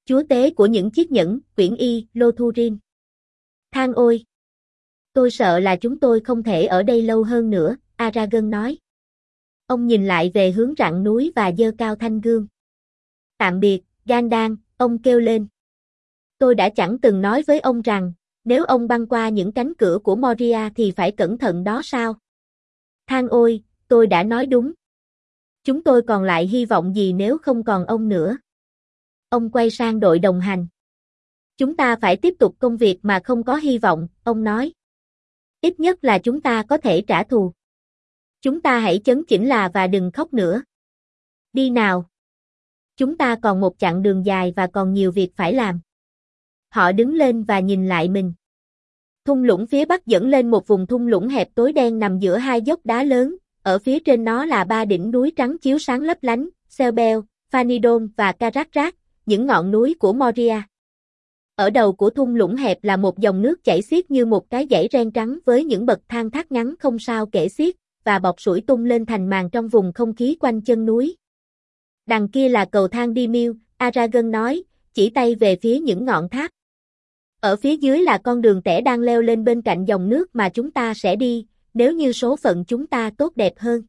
chúa tế của những chiếc nhẫn, quyển y, Lothurin. Than ôi! Tôi sợ là chúng tôi không thể ở đây lâu hơn nữa, Aragorn nói. Ông nhìn lại về hướng rặng núi và giơ cao thanh gươm. Tạm biệt, Gandalf, ông kêu lên. Tôi đã chẳng từng nói với ông rằng, nếu ông băng qua những cánh cửa của Moria thì phải cẩn thận đó sao? Than ôi, tôi đã nói đúng. Chúng tôi còn lại hy vọng gì nếu không còn ông nữa? Ông quay sang đội đồng hành. Chúng ta phải tiếp tục công việc mà không có hy vọng, ông nói. Ít nhất là chúng ta có thể trả thù. Chúng ta hãy chấn chỉnh là và đừng khóc nữa. Đi nào. Chúng ta còn một chặng đường dài và còn nhiều việc phải làm. Họ đứng lên và nhìn lại mình. Thung lũng phía bắc dẫn lên một vùng thung lũng hẹp tối đen nằm giữa hai dốc đá lớn, ở phía trên nó là ba đỉnh núi trắng chiếu sáng lấp lánh, Selbel, Phanidon và Caragrat, những ngọn núi của Moria. Ở đầu của thung lũng hẹp là một dòng nước chảy xiết như một cái dãy ren trắng với những bậc thang thác ngắn không sao kể xiết, và bọt sủi tung lên thành màn trong vùng không khí quanh chân núi. Đằng kia là cầu thang đi Miêu, Aragorn nói, chỉ tay về phía những ngọn tháp. Ở phía dưới là con đường tẻ đang leo lên bên cạnh dòng nước mà chúng ta sẽ đi, nếu như số phận chúng ta tốt đẹp hơn.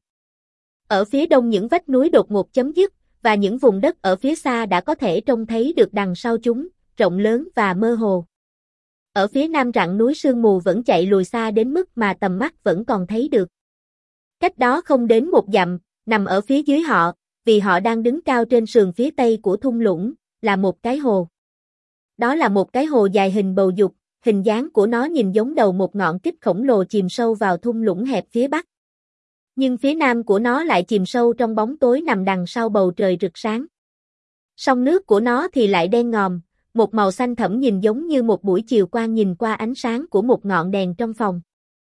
Ở phía đông những vách núi đột ngột chấm dứt, và những vùng đất ở phía xa đã có thể trông thấy được đằng sau chúng, rộng lớn và mơ hồ. Ở phía nam rặng núi sương mù vẫn chạy lùi xa đến mức mà tầm mắt vẫn còn thấy được. Cách đó không đến một dặm, nằm ở phía dưới họ, vì họ đang đứng cao trên sườn phía tây của thung lũng, là một cái hồ. Đó là một cái hồ dài hình bầu dục, hình dáng của nó nhìn giống đầu một ngọn kích khổng lồ chìm sâu vào thung lũng hẹp phía bắc. Nhưng phía nam của nó lại chìm sâu trong bóng tối nằm đằng sau bầu trời rực sáng. Sông nước của nó thì lại đen ngòm, một màu xanh thẫm nhìn giống như một buổi chiều quang nhìn qua ánh sáng của một ngọn đèn trong phòng.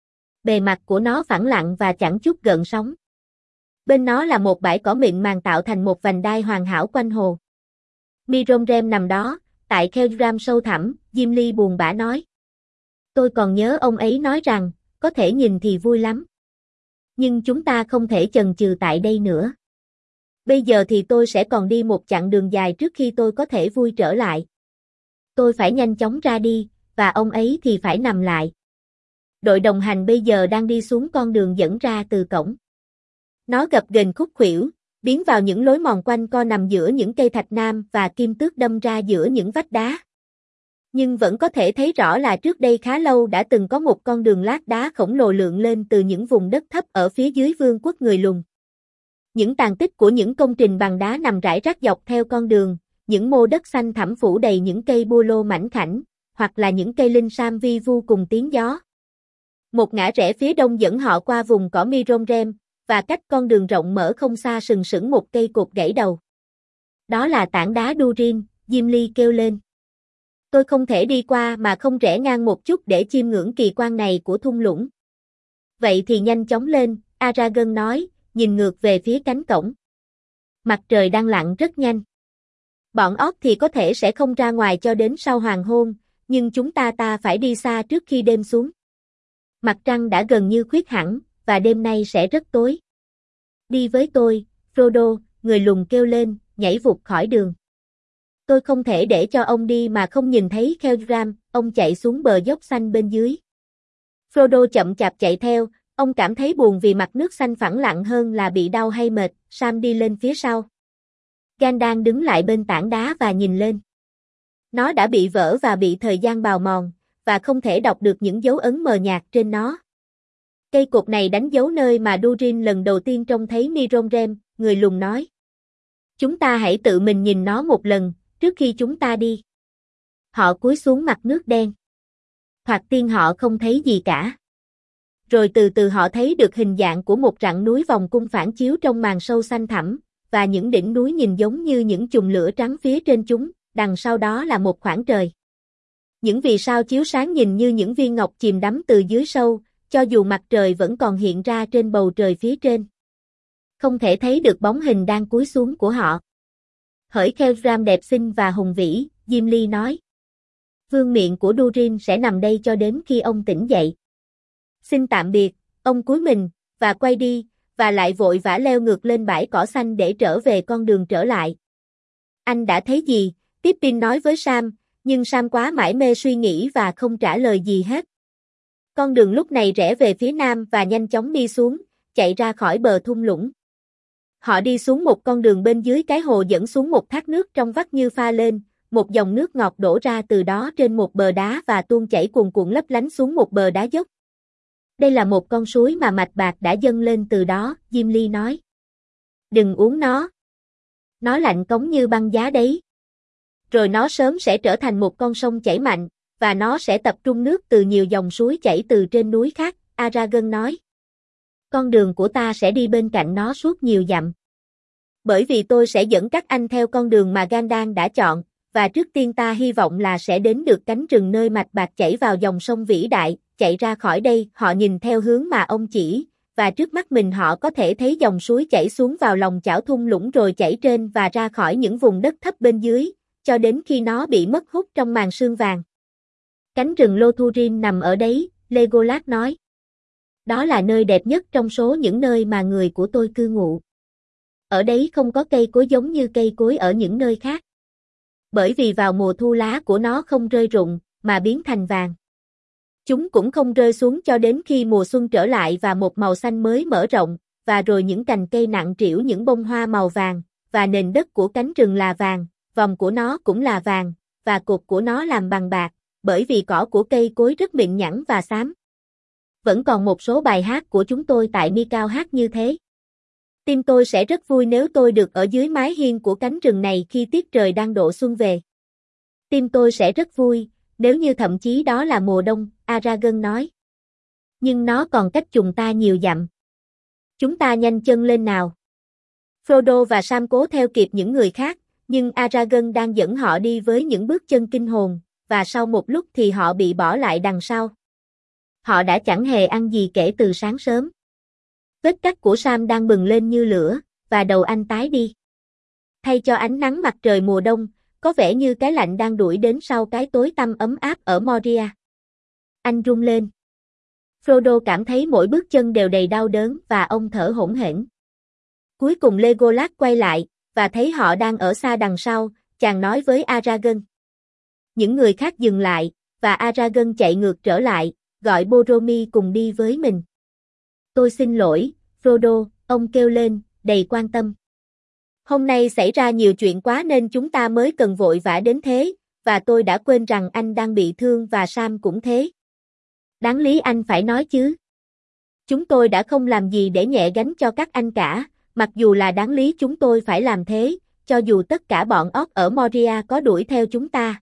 Bề mặt của nó phẳng lặng và chẳng chút gợn sóng. Bên nó là một bãi cỏ mịn màng tạo thành một vành đai hoàn hảo quanh hồ. Miromrem nằm đó, tại Khelram sâu thẳm, Gimli buồn bã nói. Tôi còn nhớ ông ấy nói rằng, có thể nhìn thì vui lắm. Nhưng chúng ta không thể chần chừ tại đây nữa. Bây giờ thì tôi sẽ còn đi một chặng đường dài trước khi tôi có thể vui trở lại. Tôi phải nhanh chóng ra đi, và ông ấy thì phải nằm lại. Đội đồng hành bây giờ đang đi xuống con đường dẫn ra từ cổng. Nó gập ghềnh khúc khuỷu, biến vào những lối mòn quanh co nằm giữa những cây thạch nam và kim tước đâm ra giữa những vách đá. Nhưng vẫn có thể thấy rõ là trước đây khá lâu đã từng có một con đường lát đá khổng lồ lượn lên từ những vùng đất thấp ở phía dưới vương quốc người lùn. Những tàn tích của những công trình bằng đá nằm rải rác dọc theo con đường, những mô đất xanh thẳm phủ đầy những cây bua lô mảnh khảnh, hoặc là những cây linh sam vi vu cùng tiếng gió. Một ngã rẽ phía đông dẫn họ qua vùng cỏ Miromrem, và cách con đường rộng mở không xa sừng sững một cây cột gãy đầu. Đó là tảng đá Durin, Gimli kêu lên. Tôi không thể đi qua mà không rẽ ngang một chút để chiêm ngưỡng kỳ quan này của thung lũng. Vậy thì nhanh chóng lên, Aragorn nói, nhìn ngược về phía cánh cổng. Mặt trời đang lặn rất nhanh. Bọn óc thì có thể sẽ không ra ngoài cho đến sau hoàng hôn, nhưng chúng ta phải đi xa trước khi đêm xuống. Mặt trăng đã gần như khuyết hẳn, và đêm nay sẽ rất tối. Đi với tôi, Frodo, người lùn kêu lên, nhảy vụt khỏi đường. Tôi không thể để cho ông đi mà không nhìn thấy Khelram, ông chạy xuống bờ dốc xanh bên dưới. Frodo chậm chạp chạy theo, ông cảm thấy buồn vì mặt nước xanh phẳng lặng hơn là bị đau hay mệt, Sam đi lên phía sau. Gandalf đứng lại bên tảng đá và nhìn lên. Nó đã bị vỡ và bị thời gian bào mòn, và không thể đọc được những dấu ấn mờ nhạt trên nó. Cây cột này đánh dấu nơi mà Durin lần đầu tiên trông thấy Miromrem, người lùn nói. Chúng ta hãy tự mình nhìn nó một lần, trước khi chúng ta đi. Họ cúi xuống mặt nước đen. Thoạt tiên họ không thấy gì cả. Rồi từ từ họ thấy được hình dạng của một rặng núi vòng cung phản chiếu trong màn sâu xanh thẳm, và những đỉnh núi nhìn giống như những chùm lửa trắng phía trên chúng, đằng sau đó là một khoảng trời. Những vì sao chiếu sáng nhìn như những viên ngọc chìm đắm từ dưới sâu, cho dù mặt trời vẫn còn hiện ra trên bầu trời phía trên. Không thể thấy được bóng hình đang cúi xuống của họ. Hỡi Khelram đẹp xinh và hùng vĩ, Gimli nói. Vương miện của Durin sẽ nằm đây cho đến khi ông tỉnh dậy. Xin tạm biệt, ông cúi mình, và quay đi, và lại vội vã leo ngược lên bãi cỏ xanh để trở về con đường trở lại. Anh đã thấy gì? Pippin nói với Sam, nhưng Sam quá mải mê suy nghĩ và không trả lời gì hết. Con đường lúc này rẽ về phía nam và nhanh chóng đi xuống, chạy ra khỏi bờ thung lũng. Họ đi xuống một con đường bên dưới cái hồ dẫn xuống một thác nước trong vắt như pha lên, một dòng nước ngọt đổ ra từ đó trên một bờ đá và tuôn chảy cuồn cuộn lấp lánh xuống một bờ đá dốc. Đây là một con suối mà mạch bạc đã dâng lên từ đó, Gimli nói. Đừng uống nó. Nó lạnh cống như băng giá đấy. Rồi nó sớm sẽ trở thành một con sông chảy mạnh, và nó sẽ tập trung nước từ nhiều dòng suối chảy từ trên núi khác, Aragorn nói. Con đường của ta sẽ đi bên cạnh nó suốt nhiều dặm. Bởi vì tôi sẽ dẫn các anh theo con đường mà Gandalf đã chọn, và trước tiên ta hy vọng là sẽ đến được cánh rừng nơi mạch bạc chảy vào dòng sông vĩ đại, chạy ra khỏi đây. Họ nhìn theo hướng mà ông chỉ, và trước mắt mình họ có thể thấy dòng suối chảy xuống vào lòng chảo thung lũng rồi chảy trên và ra khỏi những vùng đất thấp bên dưới, cho đến khi nó bị mất hút trong màn sương vàng. Cánh rừng Lothurin nằm ở đấy, Legolas nói. Đó là nơi đẹp nhất trong số những nơi mà người của tôi cư ngụ. Ở đấy không có cây cối giống như cây cối ở những nơi khác. Bởi vì vào mùa thu lá của nó không rơi rụng, mà biến thành vàng. Chúng cũng không rơi xuống cho đến khi mùa xuân trở lại và một màu xanh mới mở rộng, và rồi những cành cây nặng trĩu những bông hoa màu vàng, và nền đất của cánh rừng là vàng, vòng của nó cũng là vàng, và cột của nó làm bằng bạc, bởi vì cỏ của cây cối rất mịn nhẵn và xám. Vẫn còn một số bài hát của chúng tôi tại Mikao hát như thế. Tim tôi sẽ rất vui nếu tôi được ở dưới mái hiên của cánh rừng này khi tiết trời đang độ xuân về. Tim tôi sẽ rất vui, nếu như thậm chí đó là mùa đông, Aragorn nói. Nhưng nó còn cách chúng ta nhiều dặm. Chúng ta nhanh chân lên nào. Frodo và Sam cố theo kịp những người khác, nhưng Aragorn đang dẫn họ đi với những bước chân kinh hồn, và sau một lúc thì họ bị bỏ lại đằng sau. Họ đã chẳng hề ăn gì kể từ sáng sớm. Vết cắt của Sam đang bừng lên như lửa, và đầu anh tái đi. Thay cho ánh nắng mặt trời mùa đông, có vẻ như cái lạnh đang đuổi đến sau cái tối tăm ấm áp ở Moria. Anh run lên. Frodo cảm thấy mỗi bước chân đều đầy đau đớn và ông thở hổn hển. Cuối cùng Legolas quay lại, và thấy họ đang ở xa đằng sau, chàng nói với Aragorn. Những người khác dừng lại, và Aragorn chạy ngược trở lại, gọi Boromir cùng đi với mình. Tôi xin lỗi, Frodo, ông kêu lên, đầy quan tâm. Hôm nay xảy ra nhiều chuyện quá nên chúng ta mới cần vội vã đến thế, và tôi đã quên rằng anh đang bị thương và Sam cũng thế. Đáng lý anh phải nói chứ. Chúng tôi đã không làm gì để nhẹ gánh cho các anh cả, mặc dù là đáng lý chúng tôi phải làm thế, cho dù tất cả bọn Orc ở Moria có đuổi theo chúng ta.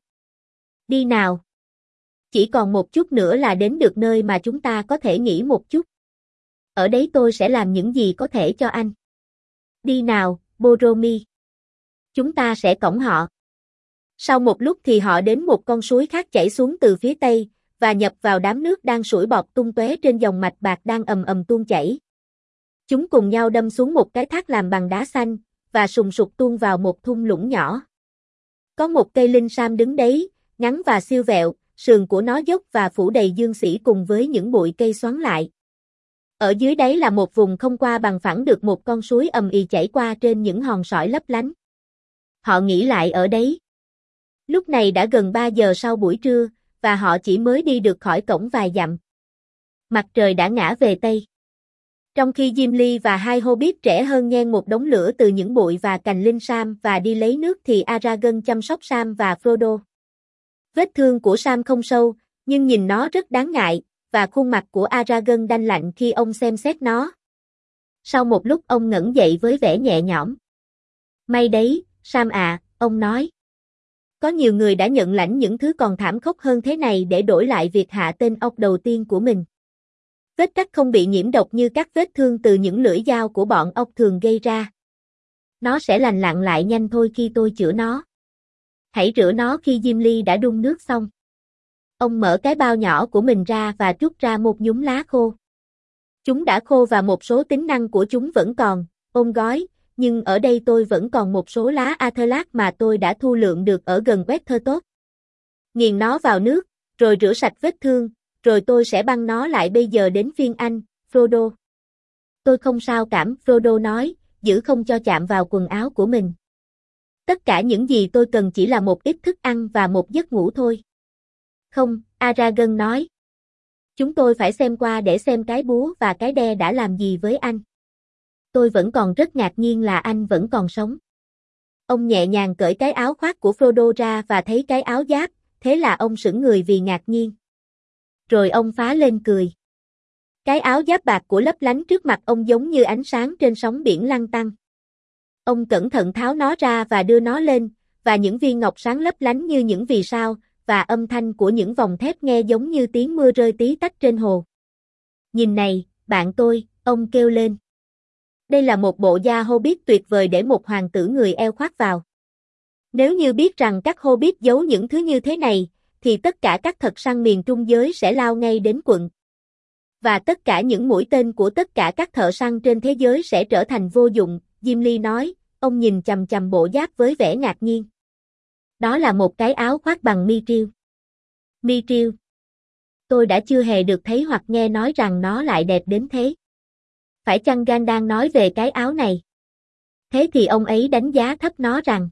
Đi nào. Chỉ còn một chút nữa là đến được nơi mà chúng ta có thể nghỉ một chút. Ở đấy tôi sẽ làm những gì có thể cho anh. Đi nào, Boromir. Chúng ta sẽ cõng họ. Sau một lúc thì họ đến một con suối khác chảy xuống từ phía tây, và nhập vào đám nước đang sủi bọt tung tóe trên dòng mạch bạc đang ầm ầm tuôn chảy. Chúng cùng nhau đâm xuống một cái thác làm bằng đá xanh, và sùng sục tuôn vào một thung lũng nhỏ. Có một cây linh sam đứng đấy, ngắn và siêu vẹo, sườn của nó dốc và phủ đầy dương xỉ cùng với những bụi cây xoắn lại. Ở dưới đáy là một vùng không qua bằng phẳng được một con suối ầm ì chảy qua trên những hòn sỏi lấp lánh. Họ nghỉ lại ở đấy. Lúc này đã gần 3 giờ sau buổi trưa, và họ chỉ mới đi được khỏi cổng vài dặm. Mặt trời đã ngã về Tây. Trong khi Gimli và hai Hobbit trẻ hơn nhen một đống lửa từ những bụi và cành linh sam và đi lấy nước thì Aragorn chăm sóc Sam và Frodo. Vết thương của Sam không sâu, nhưng nhìn nó rất đáng ngại, và khuôn mặt của Aragorn đanh lạnh khi ông xem xét nó. Sau một lúc ông ngẩng dậy với vẻ nhẹ nhõm. May đấy, Sam à, ông nói. Có nhiều người đã nhận lãnh những thứ còn thảm khốc hơn thế này để đổi lại việc hạ tên ốc đầu tiên của mình. Vết cắt không bị nhiễm độc như các vết thương từ những lưỡi dao của bọn ốc thường gây ra. Nó sẽ lành lặn lại nhanh thôi khi tôi chữa nó. Hãy rửa nó khi Gimli đã đun nước xong. Ông mở cái bao nhỏ của mình ra và trút ra một nhúm lá khô. Chúng đã khô và một số tính năng của chúng vẫn còn, ôm gói, nhưng ở đây tôi vẫn còn một số lá Atherlac mà tôi đã thu lượm được ở gần Weathertop. Nghiền nó vào nước, rồi rửa sạch vết thương, rồi tôi sẽ băng nó lại. Bây giờ đến phiên anh, Frodo. Tôi không sao cảm, Frodo nói, giữ không cho chạm vào quần áo của mình. Tất cả những gì tôi cần chỉ là một ít thức ăn và một giấc ngủ thôi. Không, Aragorn nói. Chúng tôi phải xem qua để xem cái búa và cái đe đã làm gì với anh. Tôi vẫn còn rất ngạc nhiên là anh vẫn còn sống. Ông nhẹ nhàng cởi cái áo khoác của Frodo ra và thấy cái áo giáp, thế là ông sững người vì ngạc nhiên. Rồi ông phá lên cười. Cái áo giáp bạc của lấp lánh trước mặt ông giống như ánh sáng trên sóng biển lăn tăn. Ông cẩn thận tháo nó ra và đưa nó lên, và những viên ngọc sáng lấp lánh như những vì sao, và âm thanh của những vòng thép nghe giống như tiếng mưa rơi tí tách trên hồ. Nhìn này, bạn tôi, ông kêu lên. Đây là một bộ da Hobbit tuyệt vời để một hoàng tử người eo khoác vào. Nếu như biết rằng các Hobbit giấu những thứ như thế này, thì tất cả các thật săn miền Trung giới sẽ lao ngay đến quận. Và tất cả những mũi tên của tất cả các thợ săn trên thế giới sẽ trở thành vô dụng, Gimli nói, ông nhìn chằm chằm bộ giáp với vẻ ngạc nhiên. Đó là một cái áo khoác bằng mithril. Mithril. Tôi đã chưa hề được thấy hoặc nghe nói rằng nó lại đẹp đến thế. Phải chăng Gan đang nói về cái áo này? Thế thì ông ấy đánh giá thấp nó rằng.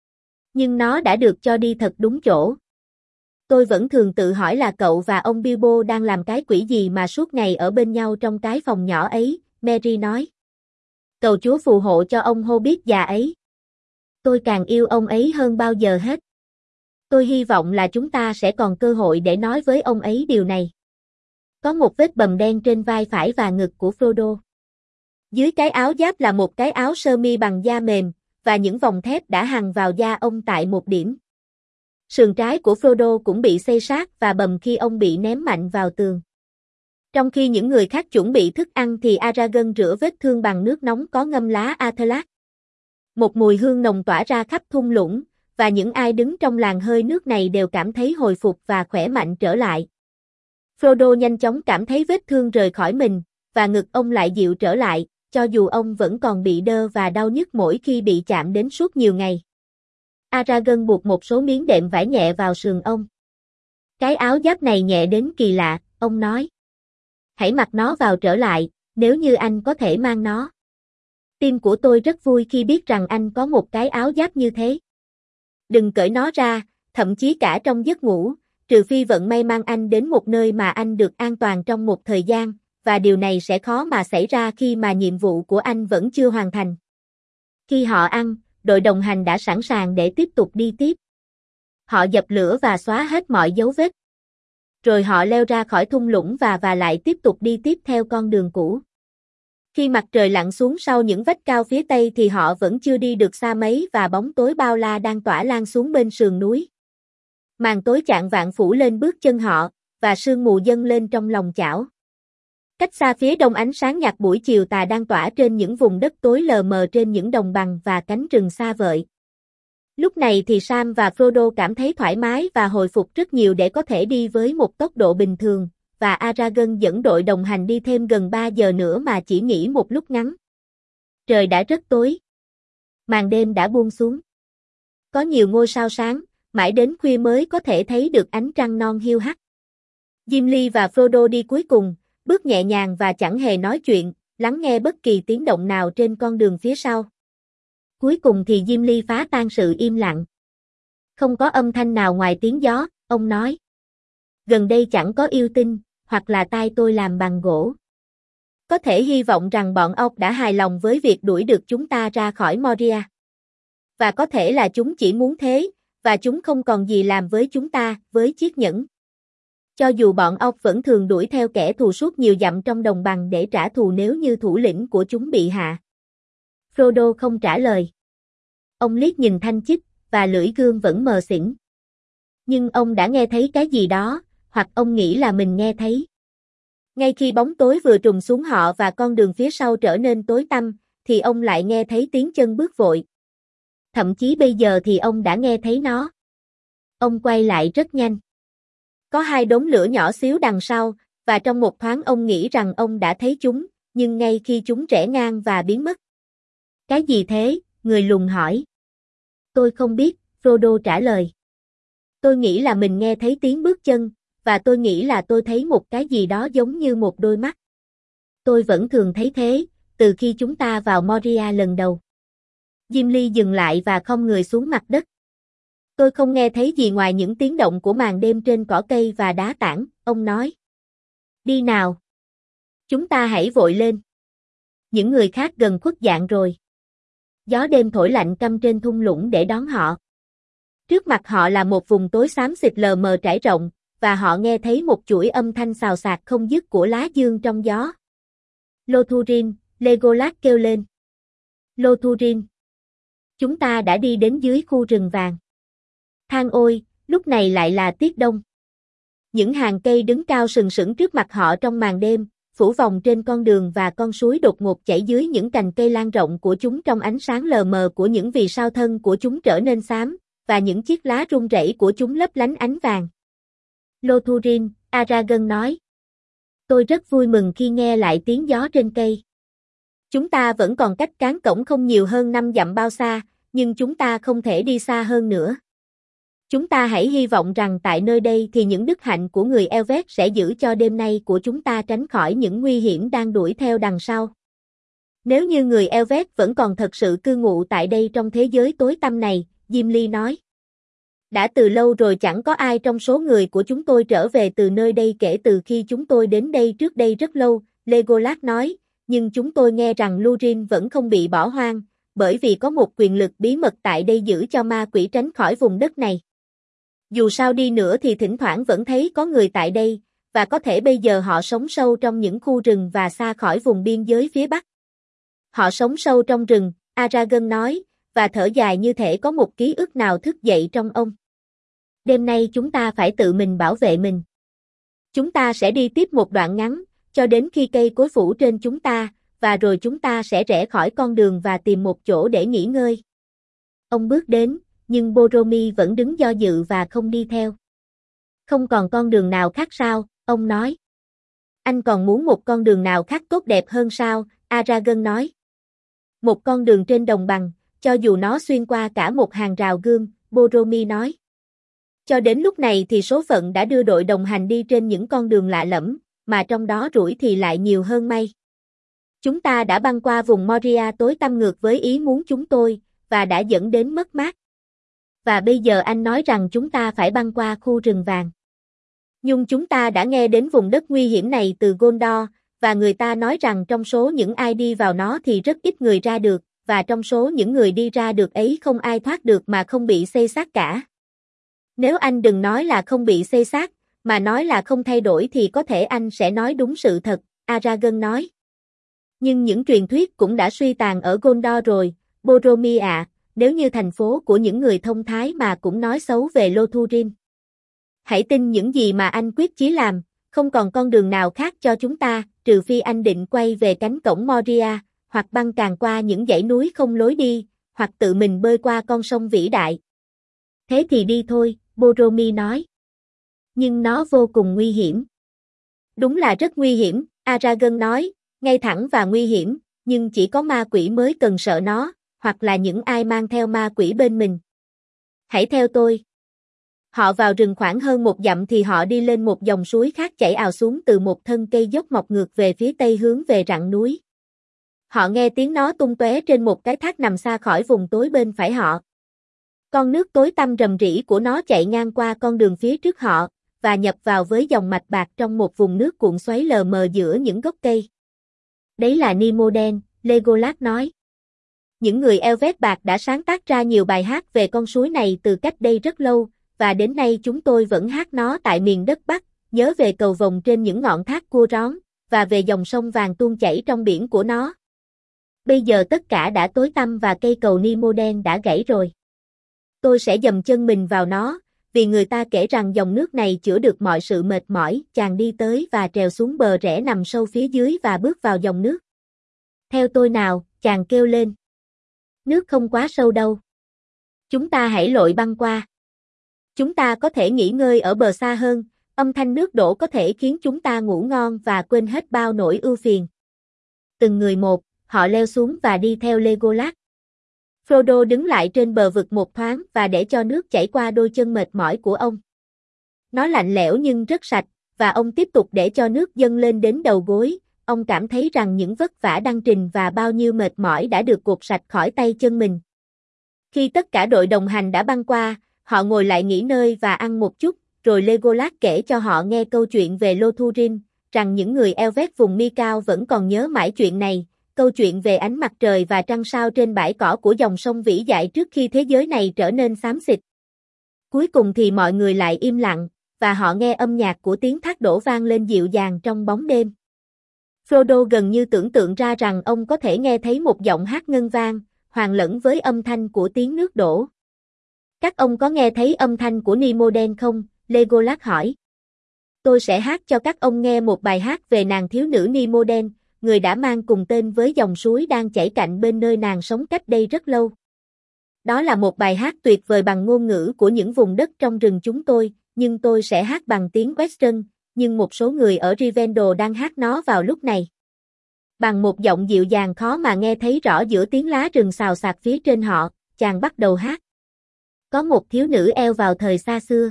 Nhưng nó đã được cho đi thật đúng chỗ. Tôi vẫn thường tự hỏi là cậu và ông Bilbo đang làm cái quỷ gì mà suốt ngày ở bên nhau trong cái phòng nhỏ ấy, Merry nói. Cầu Chúa phù hộ cho ông Hobbit già ấy. Tôi càng yêu ông ấy hơn bao giờ hết. Tôi hy vọng là chúng ta sẽ còn cơ hội để nói với ông ấy điều này. Có một vết bầm đen trên vai phải và ngực của Frodo. Dưới cái áo giáp là một cái áo sơ mi bằng da mềm, và những vòng thép đã hằn vào da ông tại một điểm. Sườn trái của Frodo cũng bị xây xát và bầm khi ông bị ném mạnh vào tường. Trong khi những người khác chuẩn bị thức ăn thì Aragorn rửa vết thương bằng nước nóng có ngâm lá Athelac. Một mùi hương nồng tỏa ra khắp thung lũng, và những ai đứng trong làn hơi nước này đều cảm thấy hồi phục và khỏe mạnh trở lại. Frodo nhanh chóng cảm thấy vết thương rời khỏi mình, và ngực ông lại dịu trở lại, cho dù ông vẫn còn bị đơ và đau nhức mỗi khi bị chạm đến suốt nhiều ngày. Aragorn buộc một số miếng đệm vải nhẹ vào sườn ông. Cái áo giáp này nhẹ đến kỳ lạ, ông nói. Hãy mặc nó vào trở lại, nếu như anh có thể mang nó. Tim của tôi rất vui khi biết rằng anh có một cái áo giáp như thế. Đừng cởi nó ra, thậm chí cả trong giấc ngủ, trừ phi vận may mang anh đến một nơi mà anh được an toàn trong một thời gian, và điều này sẽ khó mà xảy ra khi mà nhiệm vụ của anh vẫn chưa hoàn thành. Khi họ ăn, đội đồng hành đã sẵn sàng để tiếp tục đi tiếp. Họ dập lửa và xóa hết mọi dấu vết. Rồi họ leo ra khỏi thung lũng và lại tiếp tục đi tiếp theo con đường cũ. Khi mặt trời lặn xuống sau những vách cao phía tây thì họ vẫn chưa đi được xa mấy và bóng tối bao la đang tỏa lan xuống bên sườn núi. Màn tối chạng vạng phủ lên bước chân họ, và sương mù dâng lên trong lòng chảo. Cách xa phía đông ánh sáng nhạt buổi chiều tà đang tỏa trên những vùng đất tối lờ mờ trên những đồng bằng và cánh rừng xa vời. Lúc này thì Sam và Frodo cảm thấy thoải mái và hồi phục rất nhiều để có thể đi với một tốc độ bình thường, và Aragorn dẫn đội đồng hành đi thêm gần 3 giờ nữa mà chỉ nghỉ một lúc ngắn. Trời đã rất tối. Màn đêm đã buông xuống. Có nhiều ngôi sao sáng, mãi đến khuya mới có thể thấy được ánh trăng non hiu hắt. Gimli và Frodo đi cuối cùng, bước nhẹ nhàng và chẳng hề nói chuyện, lắng nghe bất kỳ tiếng động nào trên con đường phía sau. Cuối cùng thì Gimli phá tan sự im lặng. Không có âm thanh nào ngoài tiếng gió, ông nói. Gần đây chẳng có yêu tinh, hoặc là tai tôi làm bằng gỗ. Có thể hy vọng rằng bọn ốc đã hài lòng với việc đuổi được chúng ta ra khỏi Moria. Và có thể là chúng chỉ muốn thế, và chúng không còn gì làm với chúng ta, với chiếc nhẫn. Cho dù bọn ốc vẫn thường đuổi theo kẻ thù suốt nhiều dặm trong đồng bằng để trả thù nếu như thủ lĩnh của chúng bị hạ. Frodo không trả lời. Ông liếc nhìn Thanh Chích, và lưỡi gươm vẫn mờ xỉn. Nhưng ông đã nghe thấy cái gì đó, hoặc ông nghĩ là mình nghe thấy. Ngay khi bóng tối vừa trùm xuống họ và con đường phía sau trở nên tối tăm, thì ông lại nghe thấy tiếng chân bước vội. Thậm chí bây giờ thì ông đã nghe thấy nó. Ông quay lại rất nhanh. Có hai đốm lửa nhỏ xíu đằng sau, và trong một thoáng ông nghĩ rằng ông đã thấy chúng, nhưng ngay khi chúng rẽ ngang và biến mất. Cái gì thế? Người lùn hỏi. Tôi không biết, Frodo trả lời. Tôi nghĩ là mình nghe thấy tiếng bước chân, và tôi nghĩ là tôi thấy một cái gì đó giống như một đôi mắt. Tôi vẫn thường thấy thế, từ khi chúng ta vào Moria lần đầu. Gimli dừng lại và khom người xuống mặt đất. Tôi không nghe thấy gì ngoài những tiếng động của màn đêm trên cỏ cây và đá tảng, ông nói. Đi nào. Chúng ta hãy vội lên. Những người khác gần khuất dạng rồi. Gió đêm thổi lạnh căm trên thung lũng để đón họ. Trước mặt họ là một vùng tối xám xịt lờ mờ trải rộng, và họ nghe thấy một chuỗi âm thanh xào xạc không dứt của lá dương trong gió. Lothurin, Legolas kêu lên. Lothurin. Chúng ta đã đi đến dưới khu rừng vàng. Than ôi, lúc này lại là tiết đông. Những hàng cây đứng cao sừng sững trước mặt họ trong màn đêm, phủ vòng trên con đường và con suối đột ngột chảy dưới những cành cây lan rộng của chúng trong ánh sáng lờ mờ của những vì sao thân của chúng trở nên xám, và những chiếc lá rung rẩy của chúng lấp lánh ánh vàng. Lothurin, Aragorn nói. Tôi rất vui mừng khi nghe lại tiếng gió trên cây. Chúng ta vẫn còn cách cán cổng không nhiều hơn 5 dặm bao xa, nhưng chúng ta không thể đi xa hơn nữa. Chúng ta hãy hy vọng rằng tại nơi đây thì những đức hạnh của người Elvet sẽ giữ cho đêm nay của chúng ta tránh khỏi những nguy hiểm đang đuổi theo đằng sau. Nếu như người Elvet vẫn còn thật sự cư ngụ tại đây trong thế giới tối tăm này, Gimli nói. Đã từ lâu rồi chẳng có ai trong số người của chúng tôi trở về từ nơi đây kể từ khi chúng tôi đến đây trước đây rất lâu, Legolas nói, nhưng chúng tôi nghe rằng Lúrin vẫn không bị bỏ hoang, bởi vì có một quyền lực bí mật tại đây giữ cho ma quỷ tránh khỏi vùng đất này. Dù sao đi nữa thì thỉnh thoảng vẫn thấy có người tại đây, và có thể bây giờ họ sống sâu trong những khu rừng và xa khỏi vùng biên giới phía Bắc. Họ sống sâu trong rừng, Aragorn nói, và thở dài như thể có một ký ức nào thức dậy trong ông. Đêm nay chúng ta phải tự mình bảo vệ mình. Chúng ta sẽ đi tiếp một đoạn ngắn, cho đến khi cây cối phủ trên chúng ta, và rồi chúng ta sẽ rẽ khỏi con đường và tìm một chỗ để nghỉ ngơi. Ông bước đến, nhưng Boromir vẫn đứng do dự và không đi theo. Không còn con đường nào khác sao, ông nói. Anh còn muốn một con đường nào khác tốt đẹp hơn sao, Aragorn nói. Một con đường trên đồng bằng, cho dù nó xuyên qua cả một hàng rào gương, Boromir nói. Cho đến lúc này thì số phận đã đưa đội đồng hành đi trên những con đường lạ lẫm, mà trong đó rủi thì lại nhiều hơn may. Chúng ta đã băng qua vùng Moria tối tăm ngược với ý muốn chúng tôi, và đã dẫn đến mất mát. Và bây giờ anh nói rằng chúng ta phải băng qua khu rừng vàng. Nhưng chúng ta đã nghe đến vùng đất nguy hiểm này từ Gondor, và người ta nói rằng trong số những ai đi vào nó thì rất ít người ra được, và trong số những người đi ra được ấy không ai thoát được mà không bị xây xát cả. Nếu anh đừng nói là không bị xây xát, mà nói là không thay đổi thì có thể anh sẽ nói đúng sự thật, Aragorn nói. Nhưng những truyền thuyết cũng đã suy tàn ở Gondor rồi, Boromir ạ, nếu như thành phố của những người thông thái mà cũng nói xấu về Lothurin. Hãy tin những gì mà anh quyết chí làm, không còn con đường nào khác cho chúng ta, trừ phi anh định quay về cánh cổng Moria, hoặc băng càng qua những dãy núi không lối đi, hoặc tự mình bơi qua con sông vĩ đại. Thế thì đi thôi, Boromir nói. Nhưng nó vô cùng nguy hiểm. Đúng là rất nguy hiểm, Aragorn nói, ngay thẳng và nguy hiểm, nhưng chỉ có ma quỷ mới cần sợ nó, hoặc là những ai mang theo ma quỷ bên mình. Hãy theo tôi. Họ vào rừng khoảng hơn 1 dặm thì họ đi lên một dòng suối khác chảy ào xuống từ một thân cây dốc mọc ngược về phía tây hướng về rặng núi. Họ nghe tiếng nó tung tóe trên một cái thác nằm xa khỏi vùng tối bên phải họ. Con nước tối tăm rầm rĩ của nó chạy ngang qua con đường phía trước họ, và nhập vào với dòng mạch bạc trong một vùng nước cuộn xoáy lờ mờ giữa những gốc cây. Đấy là Nimoden, Legolas nói. Những người Elvet bạc đã sáng tác ra nhiều bài hát về con suối này từ cách đây rất lâu, và đến nay chúng tôi vẫn hát nó tại miền đất Bắc, nhớ về cầu vồng trên những ngọn thác cua rón, và về dòng sông vàng tuôn chảy trong biển của nó. Bây giờ tất cả đã tối tăm và cây cầu Nimoden đã gãy rồi. Tôi sẽ dầm chân mình vào nó, vì người ta kể rằng dòng nước này chữa được mọi sự mệt mỏi. Chàng đi tới và trèo xuống bờ rẽ nằm sâu phía dưới và bước vào dòng nước. Theo tôi nào, chàng kêu lên. Nước không quá sâu đâu. Chúng ta hãy lội băng qua. Chúng ta có thể nghỉ ngơi ở bờ xa hơn, âm thanh nước đổ có thể khiến chúng ta ngủ ngon và quên hết bao nỗi ưu phiền. Từng người một, họ leo xuống và đi theo Legolas. Frodo đứng lại trên bờ vực một thoáng và để cho nước chảy qua đôi chân mệt mỏi của ông. Nó lạnh lẽo nhưng rất sạch, và ông tiếp tục để cho nước dâng lên đến đầu gối. Ông cảm thấy rằng những vất vả đăng trình và bao nhiêu mệt mỏi đã được gột sạch khỏi tay chân mình. Khi tất cả đội đồng hành đã băng qua, họ ngồi lại nghỉ ngơi và ăn một chút, rồi Legolas kể cho họ nghe câu chuyện về Lothurin, rằng những người Elvet vùng mi cao vẫn còn nhớ mãi chuyện này, câu chuyện về ánh mặt trời và trăng sao trên bãi cỏ của dòng sông vĩ đại trước khi thế giới này trở nên xám xịt. Cuối cùng thì mọi người lại im lặng, và họ nghe âm nhạc của tiếng thác đổ vang lên dịu dàng trong bóng đêm. Frodo gần như tưởng tượng ra rằng ông có thể nghe thấy một giọng hát ngân vang, hòa lẫn với âm thanh của tiếng nước đổ. Các ông có nghe thấy âm thanh của Nimoden không? Legolas hỏi. Tôi sẽ hát cho các ông nghe một bài hát về nàng thiếu nữ Nimoden, người đã mang cùng tên với dòng suối đang chảy cạnh bên nơi nàng sống cách đây rất lâu. Đó là một bài hát tuyệt vời bằng ngôn ngữ của những vùng đất trong rừng chúng tôi, nhưng tôi sẽ hát bằng tiếng Western, nhưng một số người ở Rivendell đang hát nó vào lúc này. Bằng một giọng dịu dàng khó mà nghe thấy rõ giữa tiếng lá rừng xào xạc phía trên họ, chàng bắt đầu hát. Có một thiếu nữ eo vào thời xa xưa.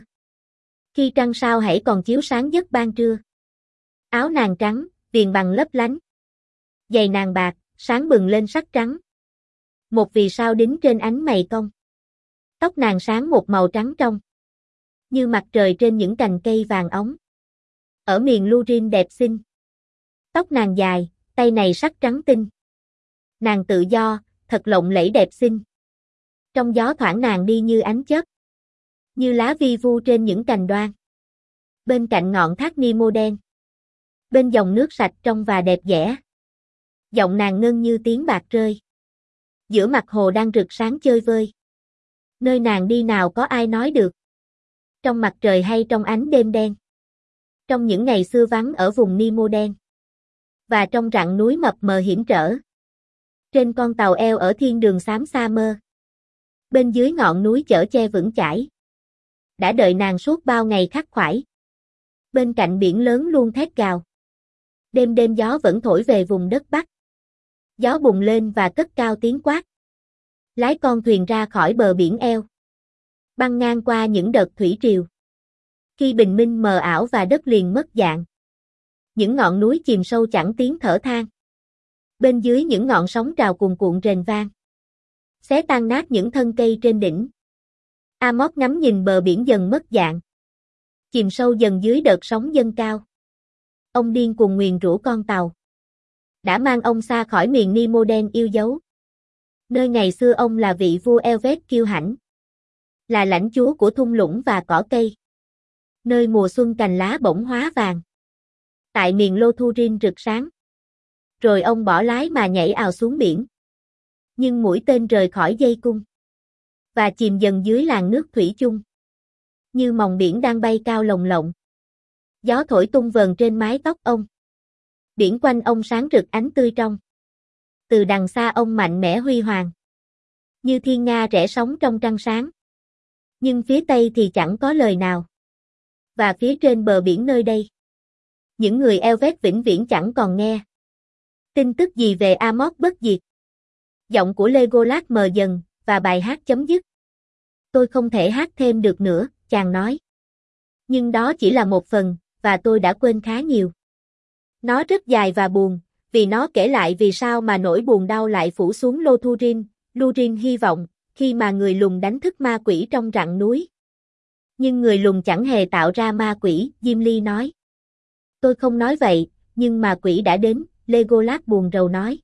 Khi trăng sao hãy còn chiếu sáng giấc ban trưa. Áo nàng trắng, viền bằng lấp lánh. Giày nàng bạc, sáng bừng lên sắc trắng. Một vì sao đính trên ánh mày cong. Tóc nàng sáng một màu trắng trong. Như mặt trời trên những cành cây vàng óng. Ở miền Lúrin đẹp xinh. Tóc nàng dài, tay này sắc trắng tinh. Nàng tự do, thật lộng lẫy đẹp xinh. Trong gió thoảng nàng đi như ánh chớp. Như lá vi vu trên những cành đoan. Bên cạnh ngọn thác Nimoden. Bên dòng nước sạch trong và đẹp đẽ. Giọng nàng ngân như tiếng bạc rơi. Giữa mặt hồ đang rực sáng chơi vơi. Nơi nàng đi nào có ai nói được. Trong mặt trời hay trong ánh đêm đen. Trong những ngày xưa vắng ở vùng Nimoden. Và trong rặng núi mập mờ hiểm trở. Trên con tàu eo ở thiên đường xám xa mơ. Bên dưới ngọn núi chở che vững chãi. Đã đợi nàng suốt bao ngày khắc khoải. Bên cạnh biển lớn luôn thét gào. Đêm đêm gió vẫn thổi về vùng đất Bắc. Gió bùng lên và cất cao tiếng quát. Lái con thuyền ra khỏi bờ biển eo. Băng ngang qua những đợt thủy triều. Khi bình minh mờ ảo và đất liền mất dạng. Những ngọn núi chìm sâu chẳng tiếng thở than. Bên dưới những ngọn sóng trào cuồn cuộn rền vang. Xé tan nát những thân cây trên đỉnh. Amok ngắm nhìn bờ biển dần mất dạng. Chìm sâu dần dưới đợt sóng dâng cao. Ông điên cuồng nguyền rủa con tàu. Đã mang ông xa khỏi miền Nimoden yêu dấu. Nơi ngày xưa ông là vị vua Elvet kiêu hãnh. Là lãnh chúa của thung lũng và cỏ cây. Nơi mùa xuân cành lá bỗng hóa vàng. Tại miền Lothurin rực sáng. Rồi ông bỏ lái mà nhảy ào xuống biển. Nhưng mũi tên rời khỏi dây cung. Và chìm dần dưới làn nước thủy chung. Như mòng biển đang bay cao lồng lộng. Gió thổi tung vờn trên mái tóc ông. Biển quanh ông sáng rực ánh tươi trong. Từ đằng xa ông mạnh mẽ huy hoàng. Như thiên nga rẽ sóng trong trăng sáng. Nhưng phía tây thì chẳng có lời nào. Và phía trên bờ biển nơi đây. Những người Elvet vĩnh viễn chẳng còn nghe. Tin tức gì về Amok bất diệt. Giọng của Legolas mờ dần, và bài hát chấm dứt. Tôi không thể hát thêm được nữa, chàng nói. Nhưng đó chỉ là một phần, và tôi đã quên khá nhiều. Nó rất dài và buồn, vì nó kể lại vì sao mà nỗi buồn đau lại phủ xuống Lothurin, Lúrin hy vọng, khi mà người lùn đánh thức ma quỷ trong rặng núi. Nhưng người lùn chẳng hề tạo ra ma quỷ, Gimli nói. Tôi không nói vậy, nhưng ma quỷ đã đến, Legolas buồn rầu nói.